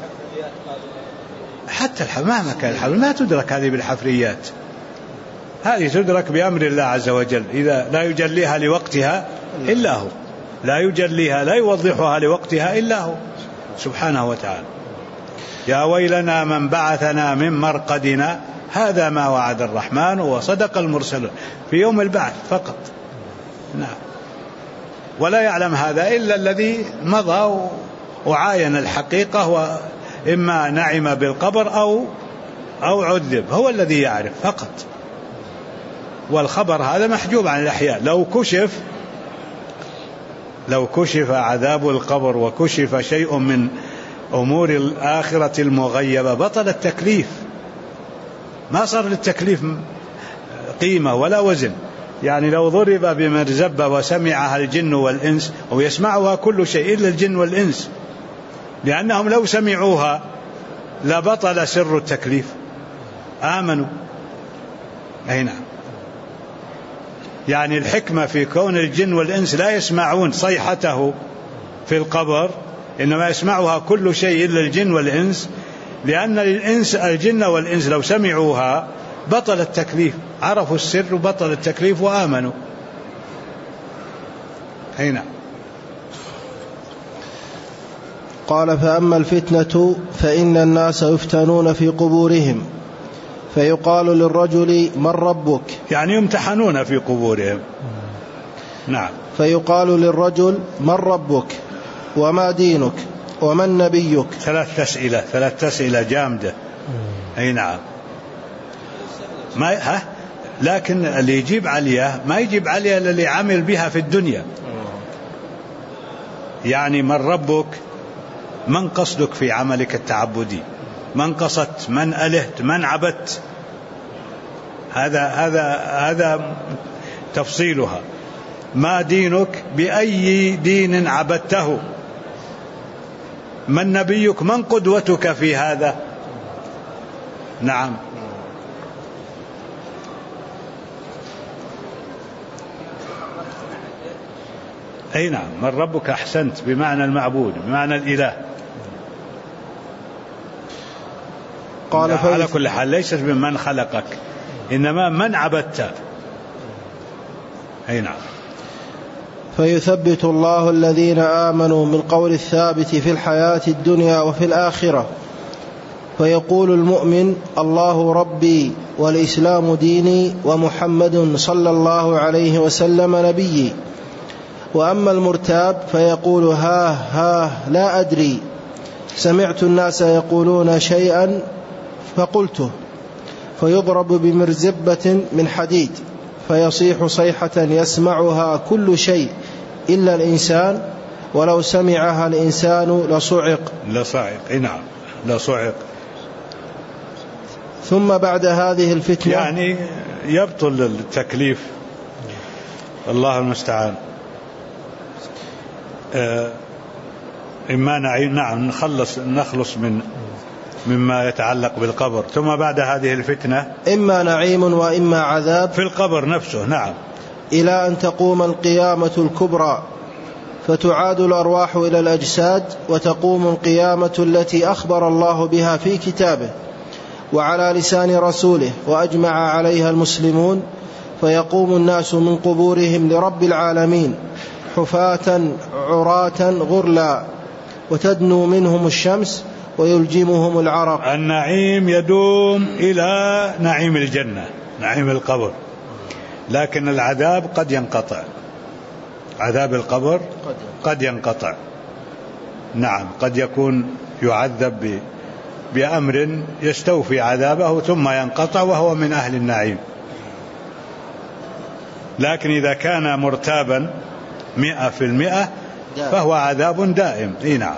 S1: حتى مهما كان الحفل ما تدرك هذه بالحفريات، هذه تدرك بأمر الله عز وجل. إذا لا يجليها لوقتها إلا هو، لا يجليها لا يوضحها لوقتها إلا هو سبحانه وتعالى. يا ويلنا من بعثنا من مرقدنا هذا ما وعد الرحمن وصدق المرسلون في يوم البعث فقط. نعم. ولا يعلم هذا إلا الذي مضى وعاين الحقيقة، وإما نعم بالقبر أو عذب، هو الذي يعرف فقط. والخبر هذا محجوب عن الأحياء. لو كشف عذاب القبر وكشف شيء من أمور الآخرة المغيبة بطل التكليف، ما صار للتكليف قيمة ولا وزن. يعني لو ضرب بمرزبة وسمعها الجن والإنس، أو يسمعها كل شيء إلا الجن والإنس، لأنهم لو سمعوها لبطل سر التكليف، آمنوا. أي نعم. يعني الحكمة في كون الجن والإنس لا يسمعون صيحته في القبر، إنما يسمعها كل شيء إلا الجن والإنس، لأن الجن والإنس لو سمعوها بطل التكليف، عرفوا السر وبطل التكليف وآمنوا. أي نعم.
S2: قال: فأما الفتنة فإن الناس يفتنون في قبورهم، فيقال للرجل: من ربك؟ يعني
S1: يمتحنون في قبورهم. نعم.
S2: فيقال للرجل: من ربك وما دينك ومن نبيك؟
S1: ثلاث أسئلة جامدة. أي نعم. لكن اللي يجيب عليها ما يجيب عليها اللي عمل بها في الدنيا. يعني من ربك، من قصدك في عملك التعبدي، من قصدت، من ألهت، من عبدت، هذا تفصيلها. ما دينك، بأي دين عبدته. من نبيك، من قدوتك في هذا. نعم. أي نعم. من ربك أحسنت، بمعنى المعبود، بمعنى الإله. قال على كل حال ليست بمن خلقك، إنما من عبدت. أي نعم.
S2: فيثبت الله الذين آمنوا بالقول الثابت في الحياة الدنيا وفي الآخرة، فيقول المؤمن: الله ربي والإسلام ديني ومحمد صلى الله عليه وسلم نبيي. وأما المرتاب فيقول: ها لا أدري، سمعت الناس يقولون شيئا فقلته، فيضرب بمرزبة من حديد فيصيح صيحة يسمعها كل شيء إلا الإنسان، ولو سمعها الإنسان
S1: لصعق. نعم، لصعق.
S2: ثم بعد هذه الفتنة
S1: يعني يبطل التكليف. الله المستعان. إما نعم نخلص مما يتعلق بالقبر. ثم بعد هذه الفتنة
S2: إما نعيم وإما عذاب
S1: في القبر نفسه. نعم.
S2: إلى أن تقوم القيامة الكبرى، فتعاد الأرواح إلى الأجساد، وتقوم القيامة التي أخبر الله بها في كتابه وعلى لسان رسوله وأجمع عليها المسلمون، فيقوم الناس من قبورهم لرب العالمين حفاة عراة غرلا، وتدنو منهم الشمس ويلجمهم العرق.
S1: النعيم يدوم إلى نعيم الجنة، نعيم القبر، لكن العذاب قد ينقطع. عذاب القبر قد ينقطع. نعم، قد يكون يعذب بأمر يستوفي عذابه ثم ينقطع وهو من أهل النعيم. لكن إذا كان مرتابا 100% فهو عذاب دائم. نعم.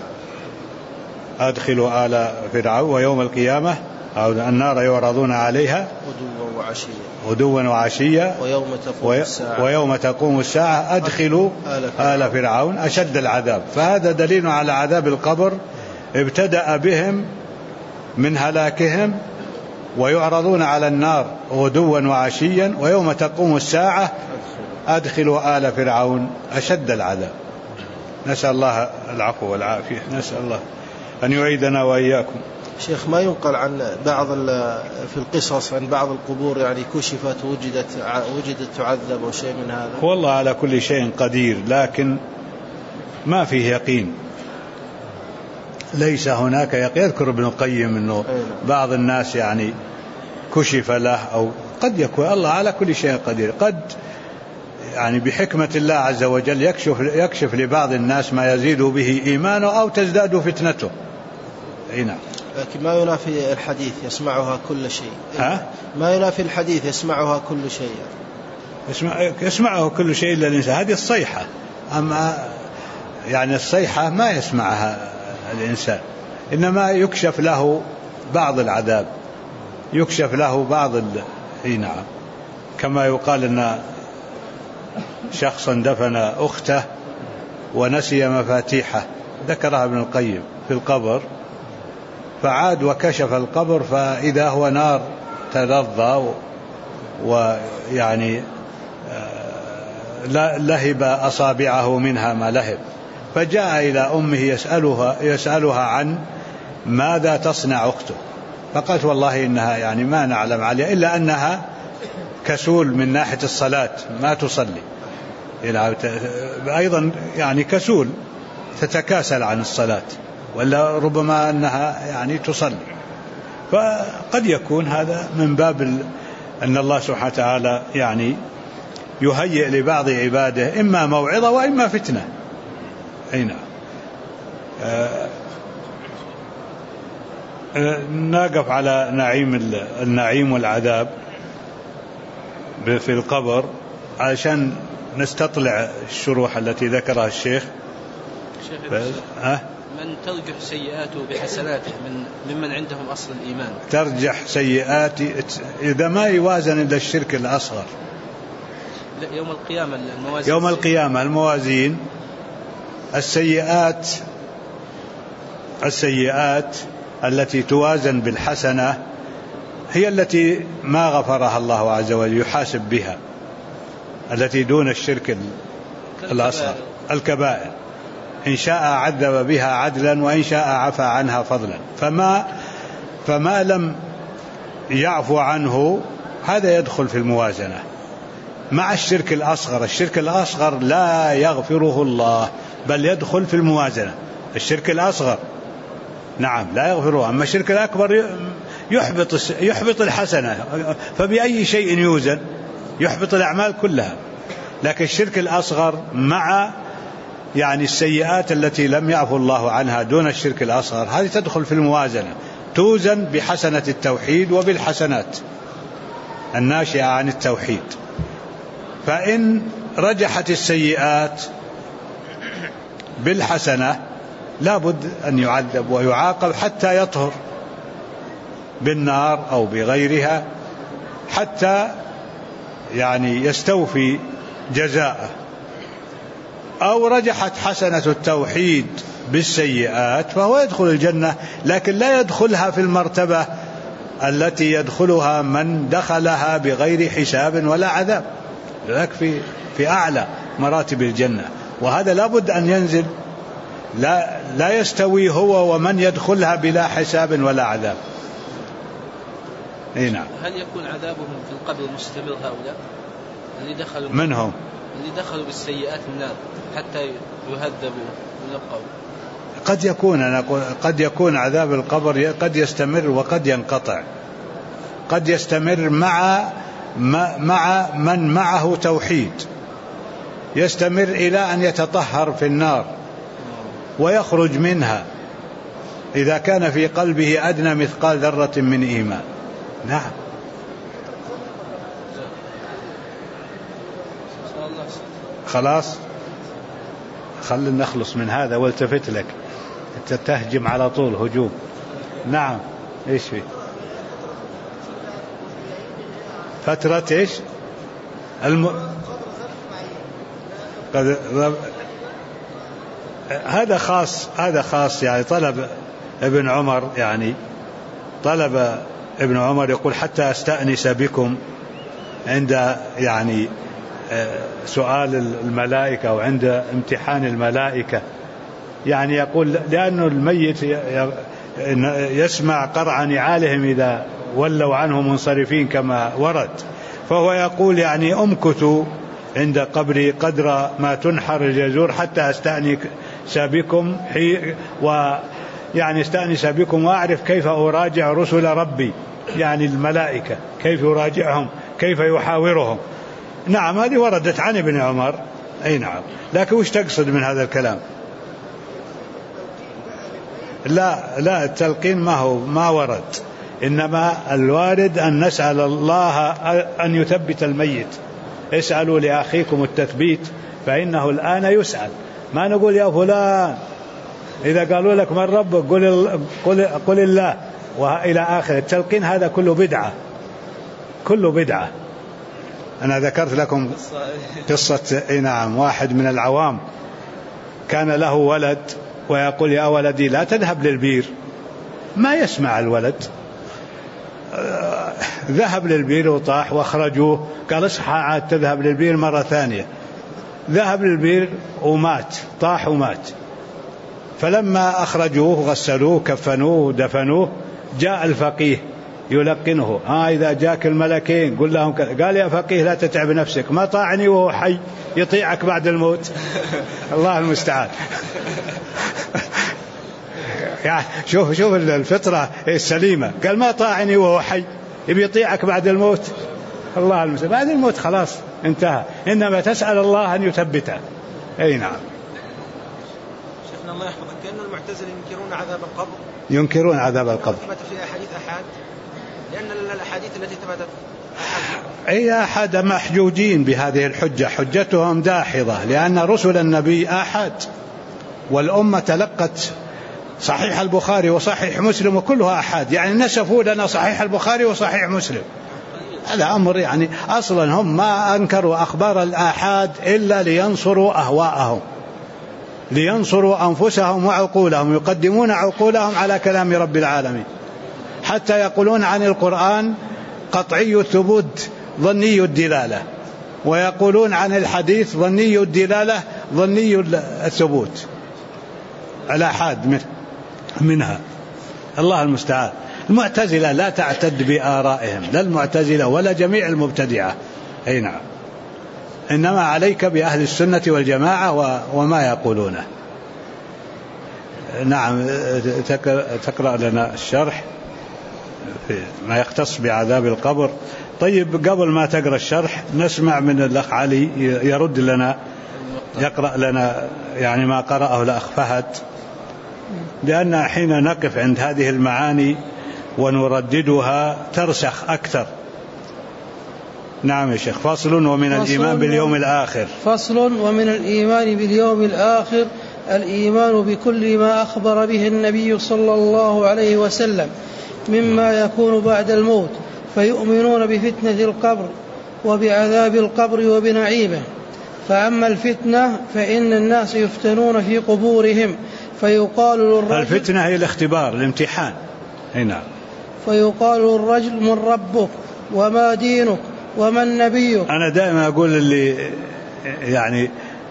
S1: أدخلوا آل فرعون ويوم القيامة النار يعرضون عليها غدوا وعشيا ويوم تقوم الساعة أدخلوا آل فرعون أشد العذاب. فهذا دليل على عذاب القبر ابتدأ بهم من هلاكهم، ويعرضون على النار غدوا وعشيا ويوم تقوم الساعة أدخلوا آل فرعون أشد العذاب. نسأل الله العفو والعافية، نسأل الله أن يعيدنا وإياكم.
S2: شيخ، ما ينقل عن بعض في القصص عن بعض القبور يعني كشفت وجدت تعذب أو شيء من هذا؟
S1: والله على كل شيء قدير، لكن ما فيه يقين. ليس هناك يقين. يذكر ابن القيم أنه بعض الناس يعني كشف له، أو قد يكون الله على كل شيء قدير. قد يعني بحكمة الله عز وجل يكشف لبعض الناس ما يزيد به إيمانه أو تزداد فتنته. نعم.
S2: لكن ما ينافي الحديث يسمعها كل شيء. ما ينافي الحديث يسمعها كل شيء.
S1: يسمعه كل شيء إلا الإنسان. هذه الصيحة. أما يعني الصيحة ما يسمعها الإنسان، إنما يكشف له بعض العذاب. يكشف له بعض نعم، كما يقال أن شخصا دفن أخته ونسي مفاتيحه، ذكرها ابن القيم في القبر، فعاد وكشف القبر فإذا هو نار تلظى ويعني لهب أصابعه منها ما لهب، فجاء إلى أمه يسألها عن ماذا تصنع أخته، فقالت والله إنها يعني ما نعلم عليها إلا أنها كسول من ناحية الصلاة ما تصلي، أيضا يعني كسول تتكاسل عن الصلاة، ولا ربما أنها يعني تصلي. فقد يكون هذا من باب أن الله سبحانه وتعالى يعني يهيئ لبعض عباده إما موعظة وإما فتنة. أين نقف على النعيم والعذاب في القبر علشان نستطلع الشروح التي ذكرها الشيخ.
S5: من ترجح سيئاته بحسناته ممن عندهم أصل الإيمان،
S1: ترجح سيئاتي إذا ما يوازن إلا الشرك الأصغر.
S5: يوم القيامة الموازين،
S1: يوم القيامة الموازين، السيئات التي توازن بالحسنة هي التي ما غفرها الله عز وجل يحاسب بها، التي دون الشرك الأصغر، الكبائر، إن شاء عذب بها عدلا وإن شاء عفى عنها فضلا. فما لم يعفو عنه هذا يدخل في الموازنة مع الشرك الأصغر. الشرك الأصغر لا يغفره الله بل يدخل في الموازنة. الشرك الأصغر نعم لا يغفره، أما الشرك الأكبر يحبط الحسنة، فبأي شيء يوزن؟ يحبط الأعمال كلها. لكن الشرك الأصغر مع يعني السيئات التي لم يعفو الله عنها دون الشرك الأصغر، هذه تدخل في الموازنة، توزن بحسنة التوحيد وبالحسنات الناشئة عن التوحيد. فإن رجحت السيئات بالحسنة لابد أن يعذب ويعاقب حتى يطهر بالنار أو بغيرها، حتى يعني يستوفي جزاءه. أو رجحت حسنة التوحيد بالسيئات فهو يدخل الجنة، لكن لا يدخلها في المرتبة التي يدخلها من دخلها بغير حساب ولا عذاب، لذلك في أعلى مراتب الجنة. وهذا لابد أن ينزل، لا يستوي هو ومن يدخلها بلا حساب ولا عذاب. نعم.
S5: هل يكون عذابهم في القبر مستمر هؤلاء اللي دخلوا
S1: منهم
S5: اللي دخلوا بالسيئات النار حتى يهذبوا ويلقوا؟
S1: قد يكون عذاب القبر قد يستمر وقد ينقطع. قد يستمر مع من معه توحيد، يستمر إلى أن يتطهر في النار ويخرج منها إذا كان في قلبه أدنى مثقال ذرة من إيمان. نعم. خلاص خلنا نخلص من هذا والتفت لك، أنت تهجم على طول هجوم. نعم. إيش فيه فترة إيش هذا خاص يعني طلب ابن عمر، يعني طلب ابن عمر يقول حتى أستأنس بكم عند يعني سؤال الملائكة أو عند امتحان الملائكة، يعني يقول لأن الميت يسمع قرع نعالهم إذا ولوا عنه منصرفين كما ورد، فهو يقول يعني أمكثوا عند قبري قدر ما تنحر الجزور حتى أستأنس بكم ويعني استأنس بكم وأعرف كيف أراجع رسل ربي، يعني الملائكة كيف يراجعهم كيف يحاورهم. نعم هذه وردت عن ابن عمر. أي نعم، لكن وش تقصد من هذا الكلام؟ لا التلقين ما ورد، إنما الوارد أن نسأل الله أن يثبت الميت. اسألوا لأخيكم التثبيت فإنه الآن يسأل. ما نقول يا فلان إذا قالوا لك من ربك قل الله، وإلى آخر التلقين، هذا كله بدعة، كله بدعة. أنا ذكرت لكم قصة نعم واحد من العوام كان له ولد ويقول يا ولدي لا تذهب للبير، ما يسمع الولد، ذهب للبير وطاح واخرجوه، قال اصحى عاد تذهب للبير مرة ثانية، ذهب للبير ومات، طاح ومات. فلما أخرجوه غسلوه كفنوه ودفنوه جاء الفقيه يلقنه إذا جاك الملكين قل لهم كذا. قال يا فقيه لا تتعب نفسك، ما طاعني وهو حي يطيعك بعد الموت. الله المستعان. يعني شوف الفطرة السليمة، قال ما طاعني وهو حي يبي يطيعك بعد الموت. الله المستعان، بعد الموت خلاص انتهى، إنما تسأل الله أن يثبته. أي نعم.
S2: شيخنا الله يحفظك، كأن المعتزلة ينكرون عذاب القبر،
S1: ينكرون عذاب القبر،
S2: ثبت في أحاديث أحاد، لأن الأحاديث التي ثبتت
S1: أي أحد محجوجين بهذه الحجة، حجتهم داحضة، لأن رسل النبي آحاد، والأمة تلقت صحيح البخاري وصحيح مسلم وكلها آحاد، يعني نسفوا لنا صحيح البخاري وصحيح مسلم. هذا أمر يعني أصلا هم ما أنكروا أخبار الآحاد إلا لينصروا أهواءهم، لينصروا أنفسهم وعقولهم، يقدمون عقولهم على كلام رب العالمين، حتى يقولون عن القرآن قطعي الثبوت ظني الدلالة، ويقولون عن الحديث ظني الدلالة ظني الثبوت، الآحاد منها. الله المستعان. المعتزلة لا تعتد بآرائهم، لا المعتزلة ولا جميع المبتدعة. أي نعم. إنما عليك بأهل السنة والجماعة وما يقولونه. نعم. تقرأ لنا الشرح ما يختص بعذاب القبر. طيب قبل ما تقرأ الشرح نسمع من الأخ علي يرد لنا، يقرأ لنا يعني ما قرأه الأخ فهد، لأن حين نقف عند هذه المعاني ونرددها ترسخ أكثر. نعم يا شيخ. فصل ومن الإيمان باليوم الآخر.
S4: فصل ومن الإيمان باليوم الآخر الإيمان بكل ما أخبر به النبي صلى الله عليه وسلم مما يكون بعد الموت، فيؤمنون بفتنة القبر وبعذاب القبر وبنعيمه. فأما الفتنة فإن الناس يفتنون في قبورهم، فيقال للرجل،
S1: الفتنة هي الاختبار، الامتحان. هنا
S4: فيقال للرجل من ربك وما دينك ومن نبيك.
S1: أنا دائما أقول اللي يعني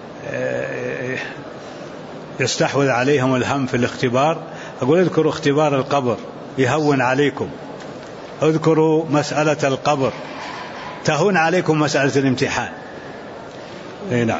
S1: يستحوذ عليهم الهم في الاختبار، أقول اذكروا اختبار القبر يهون عليكم، اذكروا مسألة القبر تهون عليكم مسألة الامتحان. نعم.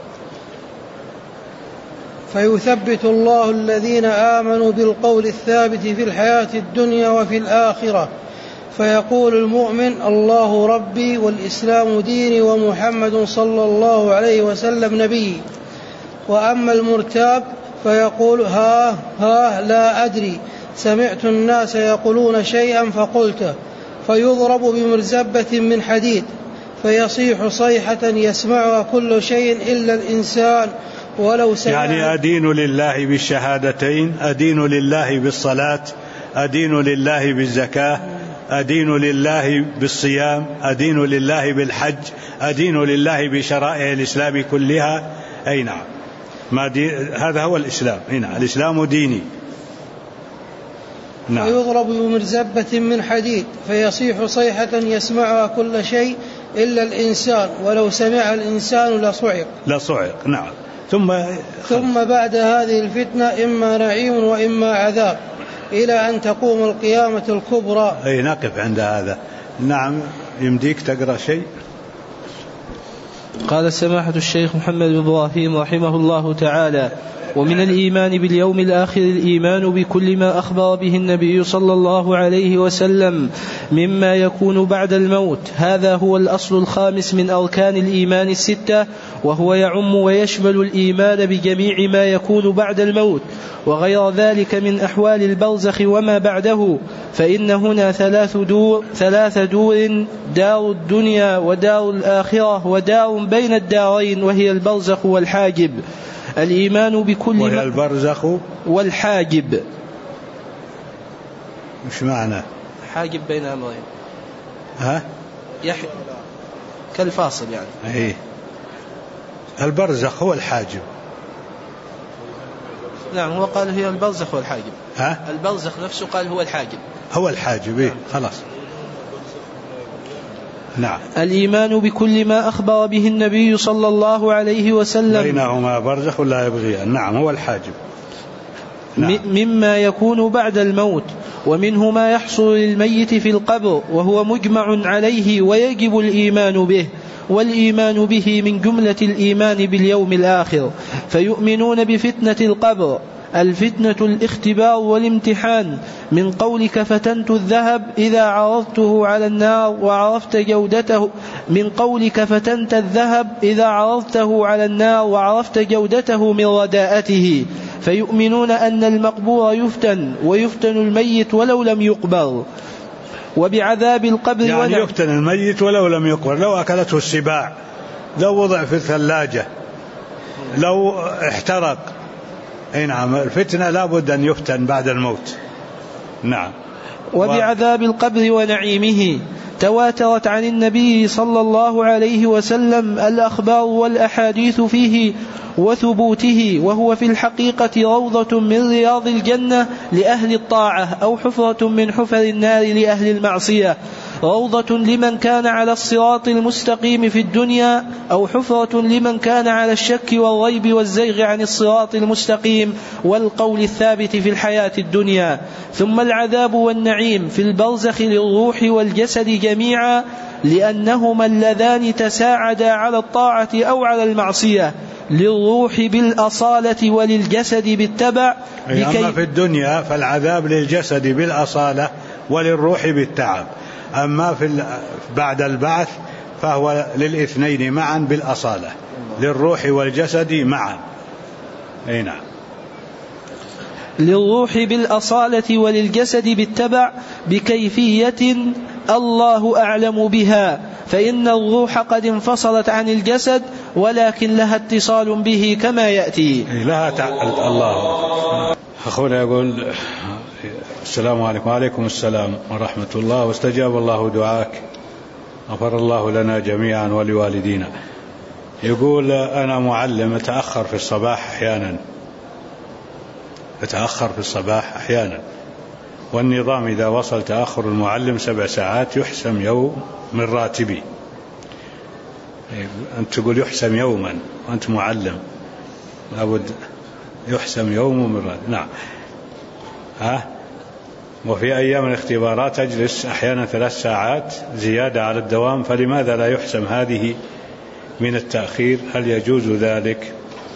S4: فيثبت الله الذين آمنوا بالقول الثابت في الحياة الدنيا وفي الآخرة، فيقول المؤمن الله ربي والإسلام ديني ومحمد صلى الله عليه وسلم نبي. وأما المرتاب فيقول ها لا أدري، سمعت الناس يقولون شيئا فقلته، فيضرب بمرزبة من حديد فيصيح صيحة يسمعها كل شيء إلا الإنسان ولو سمع.
S1: يعني أدين لله بالشهادتين، أدين لله بالصلاة، أدين لله بالزكاة، أدين لله بالصيام، أدين لله بالحج، أدين لله بشرائع الإسلام كلها. أي نعم. هذا هو الإسلام. هنا الإسلام ديني.
S4: نعم. فيضرب بمرزبة من حديد فيصيح صيحة يسمعها كل شيء إلا الإنسان ولو سمع الإنسان لصعق.
S1: نعم.
S4: ثم بعد هذه الفتنة إما نعيم وإما عذاب إلى أن تقوم القيامة الكبرى.
S1: أي نقف عند هذا. نعم. يمديك تقرأ شيء.
S5: قال سماحة الشيخ محمد بن إبراهيم رحمه الله تعالى: ومن الإيمان باليوم الآخر الإيمان بكل ما أخبر به النبي صلى الله عليه وسلم مما يكون بعد الموت. هذا هو الأصل الخامس من أركان الإيمان الستة، وهو يعم ويشمل الإيمان بجميع ما يكون بعد الموت وغير ذلك من أحوال البرزخ وما بعده. فإن هنا ثلاث دور: دار الدنيا ودار الآخرة ودار بين الدارين وهي البرزخ والحاجب. الإيمان بكل
S1: وهي البرزخ
S5: والحاجب.
S1: مش معنى
S5: حاجب بين أمرين؟
S1: ها؟
S5: كالفاصل يعني.
S1: إيه، البرزخ هو الحاجب.
S5: نعم، هو قال هي البرزخ هو الحاجب.
S1: ها؟
S5: البرزخ نفسه قال هو الحاجب.
S1: هو الحاجب. إيه، خلاص. نعم.
S5: الإيمان بكل ما أخبر به النبي صلى الله عليه وسلم
S1: بينهما برزخ لا يبغيان. نعم، هو الحاجب. نعم.
S5: مما يكون بعد الموت، ومنه ما يحصل للميت في القبر وهو مجمع عليه ويجب الإيمان به، والإيمان به من جملة الإيمان باليوم الآخر. فيؤمنون بفتنة القبر. الفتنة الاختبار والامتحان، من قولك فتنت الذهب إذا عرضته على النار وعرفت جودته، من قولك فتنت الذهب إذا عرضته على النار وعرفت جودته من رداءته. فيؤمنون أن المقبور يفتن، ويفتن الميت ولو لم يقبر. وبعذاب القبر
S1: يعني يفتن الميت ولو لم يقبر، لو أكلته السباع، لو وضع في الثلاجة، لو احترق. أي نعم، الفتنة لا بد أن يفتن بعد الموت. نعم.
S5: وبعذاب القبر ونعيمه. تواترت عن النبي صلى الله عليه وسلم الأخبار والأحاديث فيه وثبوته، وهو في الحقيقة روضة من رياض الجنة لأهل الطاعة، أو حفرة من حفر النار لأهل المعصية. روضة لمن كان على الصراط المستقيم في الدنيا، أو حفرة لمن كان على الشك والريب والزيغ عن الصراط المستقيم والقول الثابت في الحياة الدنيا. ثم العذاب والنعيم في البرزخ للروح والجسد جميعا، لأنهما اللذان تساعدا على الطاعة أو على المعصية، للروح بالأصالة وللجسد بالتبع.
S1: أما في الدنيا فالعذاب للجسد بالأصالة وللروح بالتعب، أما بعد البعث فهو للاثنين معا بالأصالة، للروح والجسد معا. أي نعم.
S5: للروح بالأصالة وللجسد بالتبع بكيفية الله أعلم بها، فإن الروح قد انفصلت عن الجسد ولكن لها اتصال به كما يأتي.
S1: الله. أخونا يقول السلام عليكم. وعليكم السلام ورحمة الله، واستجاب الله دعاك، غفر الله لنا جميعا ولوالدينا. يقول أنا معلم أتأخر في الصباح أحيانا، والنظام إذا وصل تأخر المعلم 7 ساعات يحسم يوم من راتبي. أنت تقول يحسم يوما وأنت معلم، لابد يحسم يوم من راتبي. نعم. وفي أيام الاختبارات أجلس أحيانا 3 ساعات زيادة على الدوام، فلماذا لا يحسم هذه من التأخير؟ هل يجوز ذلك؟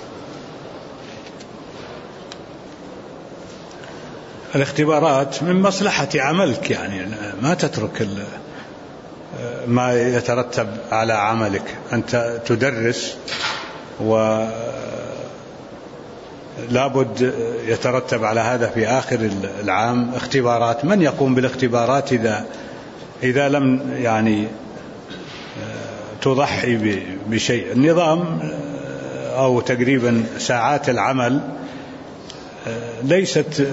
S1: الاختبارات من مصلحة عملك، يعني ما تترك ما يترتب على عملك. أنت تدرس ولا بد يترتب على هذا في آخر العام اختبارات. من يقوم بالاختبارات إذا لم يعني تضحي بشيء؟ النظام أو تقريبا ساعات العمل ليست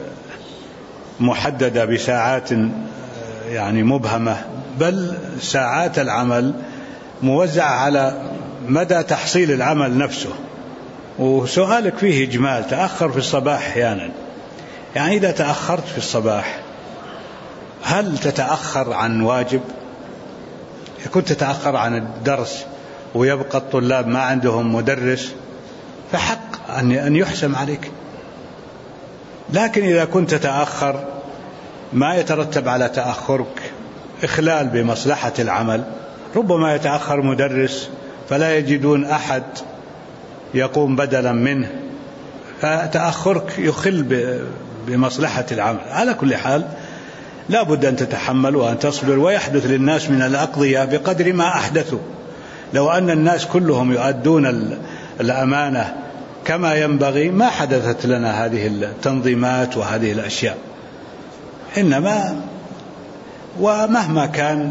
S1: محددة بساعات يعني مبهمة، بل ساعات العمل موزعة على مدى تحصيل العمل نفسه. وسؤالك فيه إجمال، تأخر في الصباح أحيانا، يعني إذا تأخرت في الصباح هل تتأخر عن واجب؟ كنت تتأخر عن الدرس ويبقى الطلاب ما عندهم مدرس فحق أن يحسم عليك. لكن إذا كنت تتأخر ما يترتب على تأخرك إخلال بمصلحة العمل، ربما يتأخر مدرس فلا يجدون أحد يقوم بدلا منه، فتأخرك يخل بمصلحة العمل. على كل حال لا بد أن تتحمل وأن تصبر، ويحدث للناس من الأقضية بقدر ما أحدثوا. لو أن الناس كلهم يؤدون الأمانة كما ينبغي ما حدثت لنا هذه التنظيمات وهذه الأشياء. إنما ومهما كان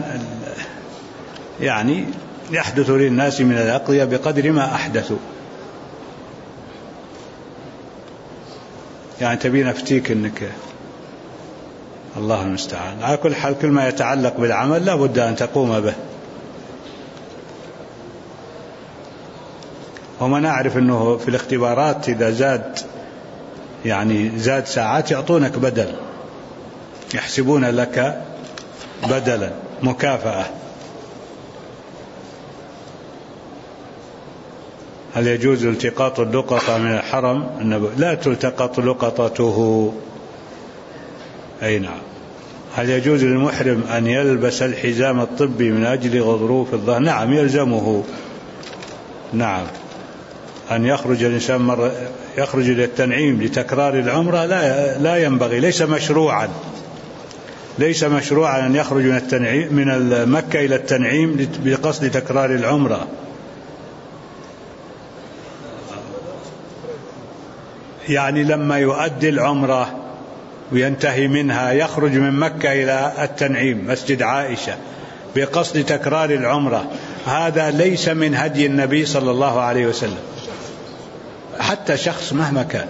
S1: يعني يحدث للناس من الأقضية بقدر ما أحدثوا. يعني تبين أفتيك أنك الله المستعان. على كل حال كل ما يتعلق بالعمل لا بد أن تقوم به. وما نعرف أنه في الاختبارات إذا زاد ساعات يعطونك بدل، يحسبون لك بدلا مكافأة. هل يجوز التقاط اللقطة من الحرم؟ لا تلتقط لقطته. أي نعم. هل يجوز للمحرم أن يلبس الحزام الطبي من أجل غضروف الظهر؟ نعم يلزمه. نعم أن يخرج الإنسان مرة يخرج للتنعيم لتكرار العمرة لا ينبغي، ليس مشروعا أن يخرج من مكة إلى التنعيم بقصد تكرار العمرة. يعني لما يؤدي العمرة وينتهي منها يخرج من مكة إلى التنعيم مسجد عائشة بقصد تكرار العمرة، هذا ليس من هدي النبي صلى الله عليه وسلم. حتى شخص مهما كان،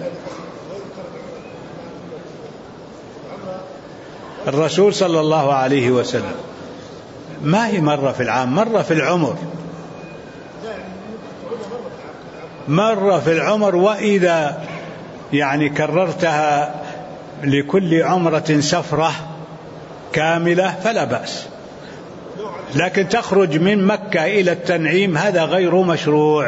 S1: الرسول صلى الله عليه وسلم ما هي مرة في العام، مرة في العمر، مرة في العمر. وإذا كررتها لكل عمرة سفرة كاملة فلا بأس، لكن تخرج من مكة إلى التنعيم هذا غير مشروع،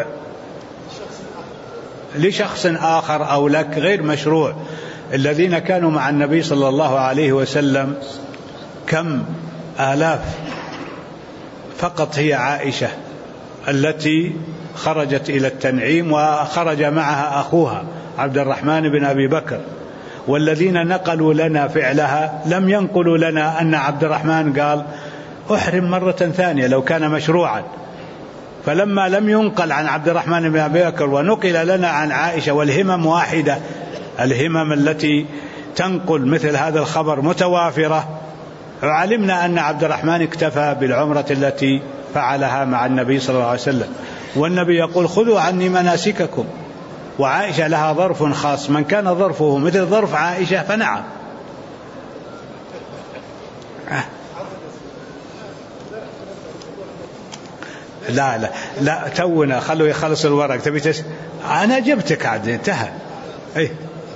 S1: لشخص آخر أو لك غير مشروع. الذين كانوا مع النبي صلى الله عليه وسلم كم آلاف، فقط هي عائشة التي خرجت إلى التنعيم وخرج معها أخوها عبد الرحمن بن أبي بكر، والذين نقلوا لنا فعلها لم ينقلوا لنا أن عبد الرحمن قال أحرم مرة ثانية لو كان مشروعا. فلما لم ينقل عن عبد الرحمن بن أبي بكر ونقل لنا عن عائشة والهمم واحدة، الهمم التي تنقل مثل هذا الخبر متوافرة، علمنا أن عبد الرحمن اكتفى بالعمرة التي فعلها مع النبي صلى الله عليه وسلم. والنبي يقول خذوا عني مناسككم، وعائشة لها ظرف خاص، من كان ظرفه مثل ظرف عائشة فنعم. لا تونا خلوا يخلص الورق. تبي أنا جبتك عاد انتهى. أي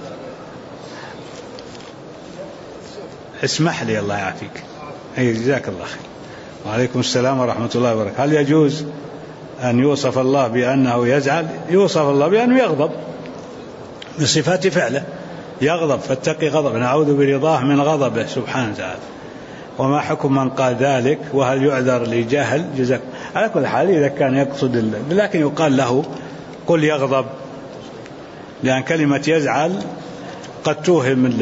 S1: اسمح لي الله يعافيك. أي جزاك الله خير. وعليكم السلام ورحمة الله وبركاته. هل يجوز أن يوصف الله بأنه يزعل؟ يوصف الله بأنه يغضب بصفات فعله، يغضب فاتقي غضب، نعوذ برضاه من غضبه سبحانه وتعالى. وما حكم من قال ذلك وهل يعذر لجهل؟ جزاك. على كل حال إذا كان يقصد لكن يقال له قل يغضب، لأن كلمة يزعل قد توهم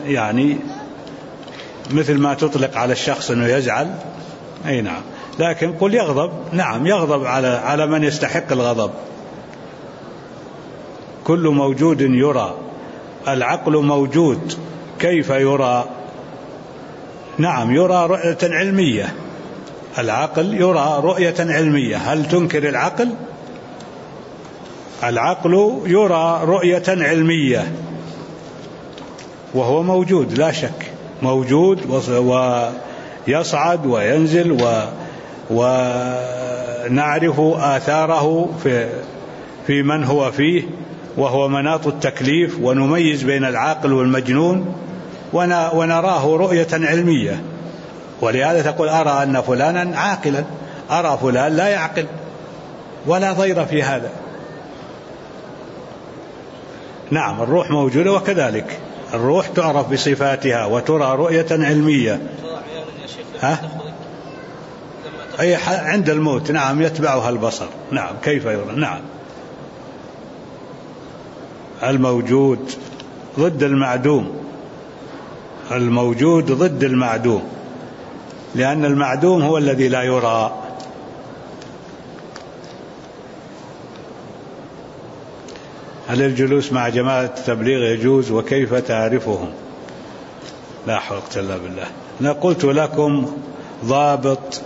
S1: مثل ما تطلق على الشخص أنه يزعل. أي نعم، لكن قل يغضب. نعم يغضب على من يستحق الغضب. كل موجود يرى، العقل موجود كيف يرى؟ نعم يرى رؤية علمية، العقل يرى رؤية علمية. هل تنكر العقل؟ العقل يرى رؤية علمية وهو موجود لا شك، موجود ويصعد وينزل ونعرف آثاره في من هو فيه، وهو مناط التكليف، ونميز بين العاقل والمجنون ونراه رؤية علمية. ولهذا تقول أرى أن فلانا عاقلا، أرى فلان لا يعقل، ولا ضير في هذا. نعم الروح موجودة، وكذلك الروح تعرف بصفاتها وترى رؤية علمية. أي عند الموت نعم يتبعها البصر. نعم كيف يرى؟ نعم الموجود ضد المعدوم، الموجود ضد المعدوم، لأن المعدوم هو الذي لا يرى. هل الجلوس مع جماعة التبليغ يجوز وكيف تعرفهم؟ لا حول ولا قوة إلا بالله. أنا قلت لكم ضابط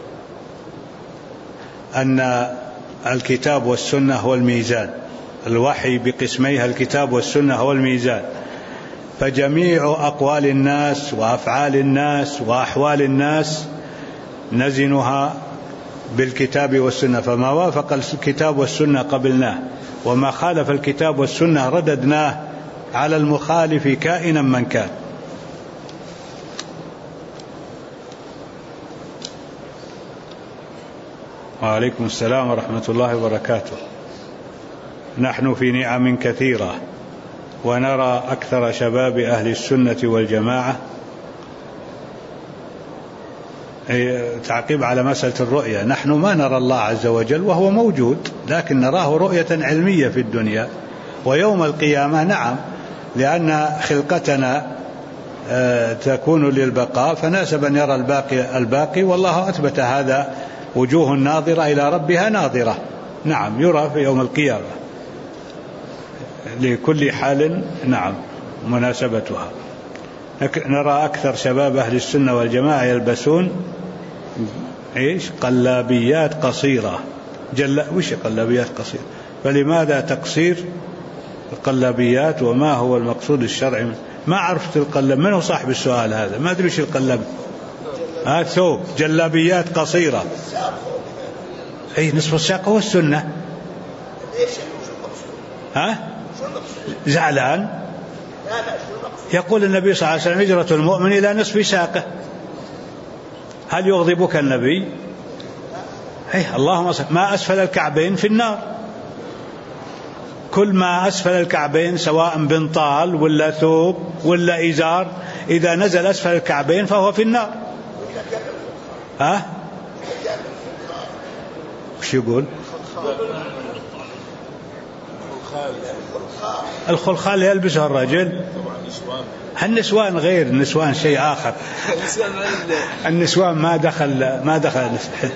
S1: أن الكتاب والسنة هو الميزان، الوحي بقسميها الكتاب والسنة هو الميزان. فجميع أقوال الناس وأفعال الناس وأحوال الناس نزنها بالكتاب والسنة، فما وافق الكتاب والسنة قبلناه، وما خالف الكتاب والسنة رددناه على المخالف كائنا من كان. وعليكم السلام ورحمة الله وبركاته. نحن في نعم كثيرة، ونرى أكثر شباب أهل السنة والجماعة تعقيب على مسألة الرؤية. نحن ما نرى الله عز وجل وهو موجود، لكن نراه رؤية علمية في الدنيا، ويوم القيامة نعم، لأن خلقتنا تكون للبقاء، فناسب أن يرى الباقي، والله أثبت هذا: وجوه ناظرة إلى ربها ناظرة. نعم، يرى في يوم القيامة لكل حال، نعم، مناسبتها. نرى أكثر شباب أهل السنة والجماعة يلبسون قلابيات قصيرة. وش قلابيات قصيرة؟ فلماذا تقصير القلابيات؟ وما هو المقصود الشرعي؟ ما عرفت القلاب. من هو صاحب السؤال هذا؟ ما أدري وش القلاب. ثوب جلابيات قصيرة، نصف الساق هو السنة. زعلان؟ يقول النبي صلى الله عليه وسلم: هجرة المؤمن إلى نصف ساقه. هل يغضبك النبي؟ اللهم ما أسفل الكعبين في النار. كل ما أسفل الكعبين سواء بنطال ولا ثوب ولا إزار، إذا نزل أسفل الكعبين فهو في النار. وش يقول؟ الخلخال يلبسها الرجل. النسوان غير، النسوان شيء آخر. النسوان ما دخل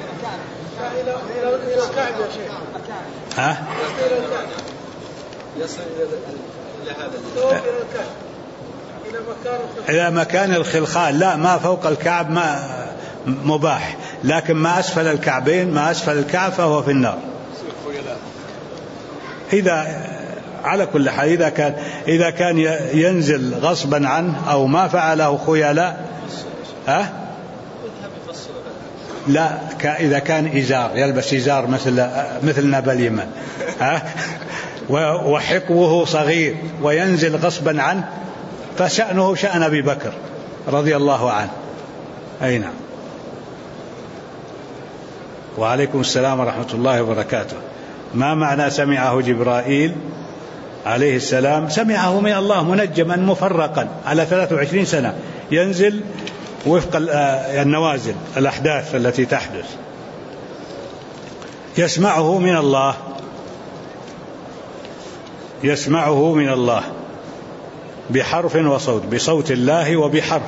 S1: إلى مكان الخلخال. لا، ما فوق الكعب ما مباح، لكن ما أسفل الكعبين، ما أسفل الكعب فهو في النار. على كل حال إذا كان ينزل غصبا عنه أو ما فعله خيلاء، لا، إذا كان إزار يلبس إزار مثل نبى اليمن، وحقوه صغير وينزل غصبا عنه، فشأنه شأن أبي بكر رضي الله عنه. أي نعم. وعليكم السلام ورحمة الله وبركاته. ما معنى سمعه جبرائيل عليه السلام؟ سمعه من الله منجما مفرقا على 23 سنة، ينزل وفق النوازل، الأحداث التي تحدث، يسمعه من الله، يسمعه من الله بحرف وصوت، بصوت الله وبحرف.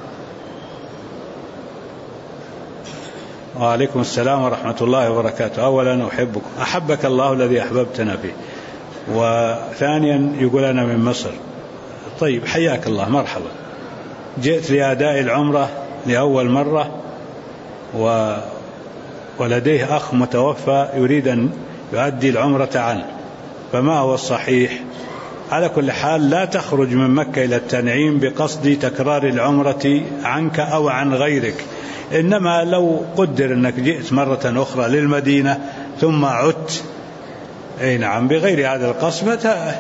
S1: وعليكم السلام ورحمة الله وبركاته. أولا أحبكم، أحبك الله الذي أحببتنا فيه. وثانيا يقول أنا من مصر. طيب، حياك الله، مرحبا. جئت لأداء العمرة لأول مرة، ولديه أخ متوفى يريد أن يؤدي العمرة عنه، فما هو الصحيح؟ على كل حال لا تخرج من مكة إلى التنعيم بقصد تكرار العمرة عنك أو عن غيرك، إنما لو قدر أنك جئت مرة أخرى للمدينة ثم عدت نعم بغير هذا القصد،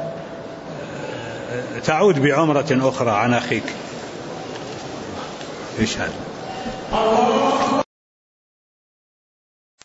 S1: تعود بعمرة أخرى عن أخيك. إيش هذا؟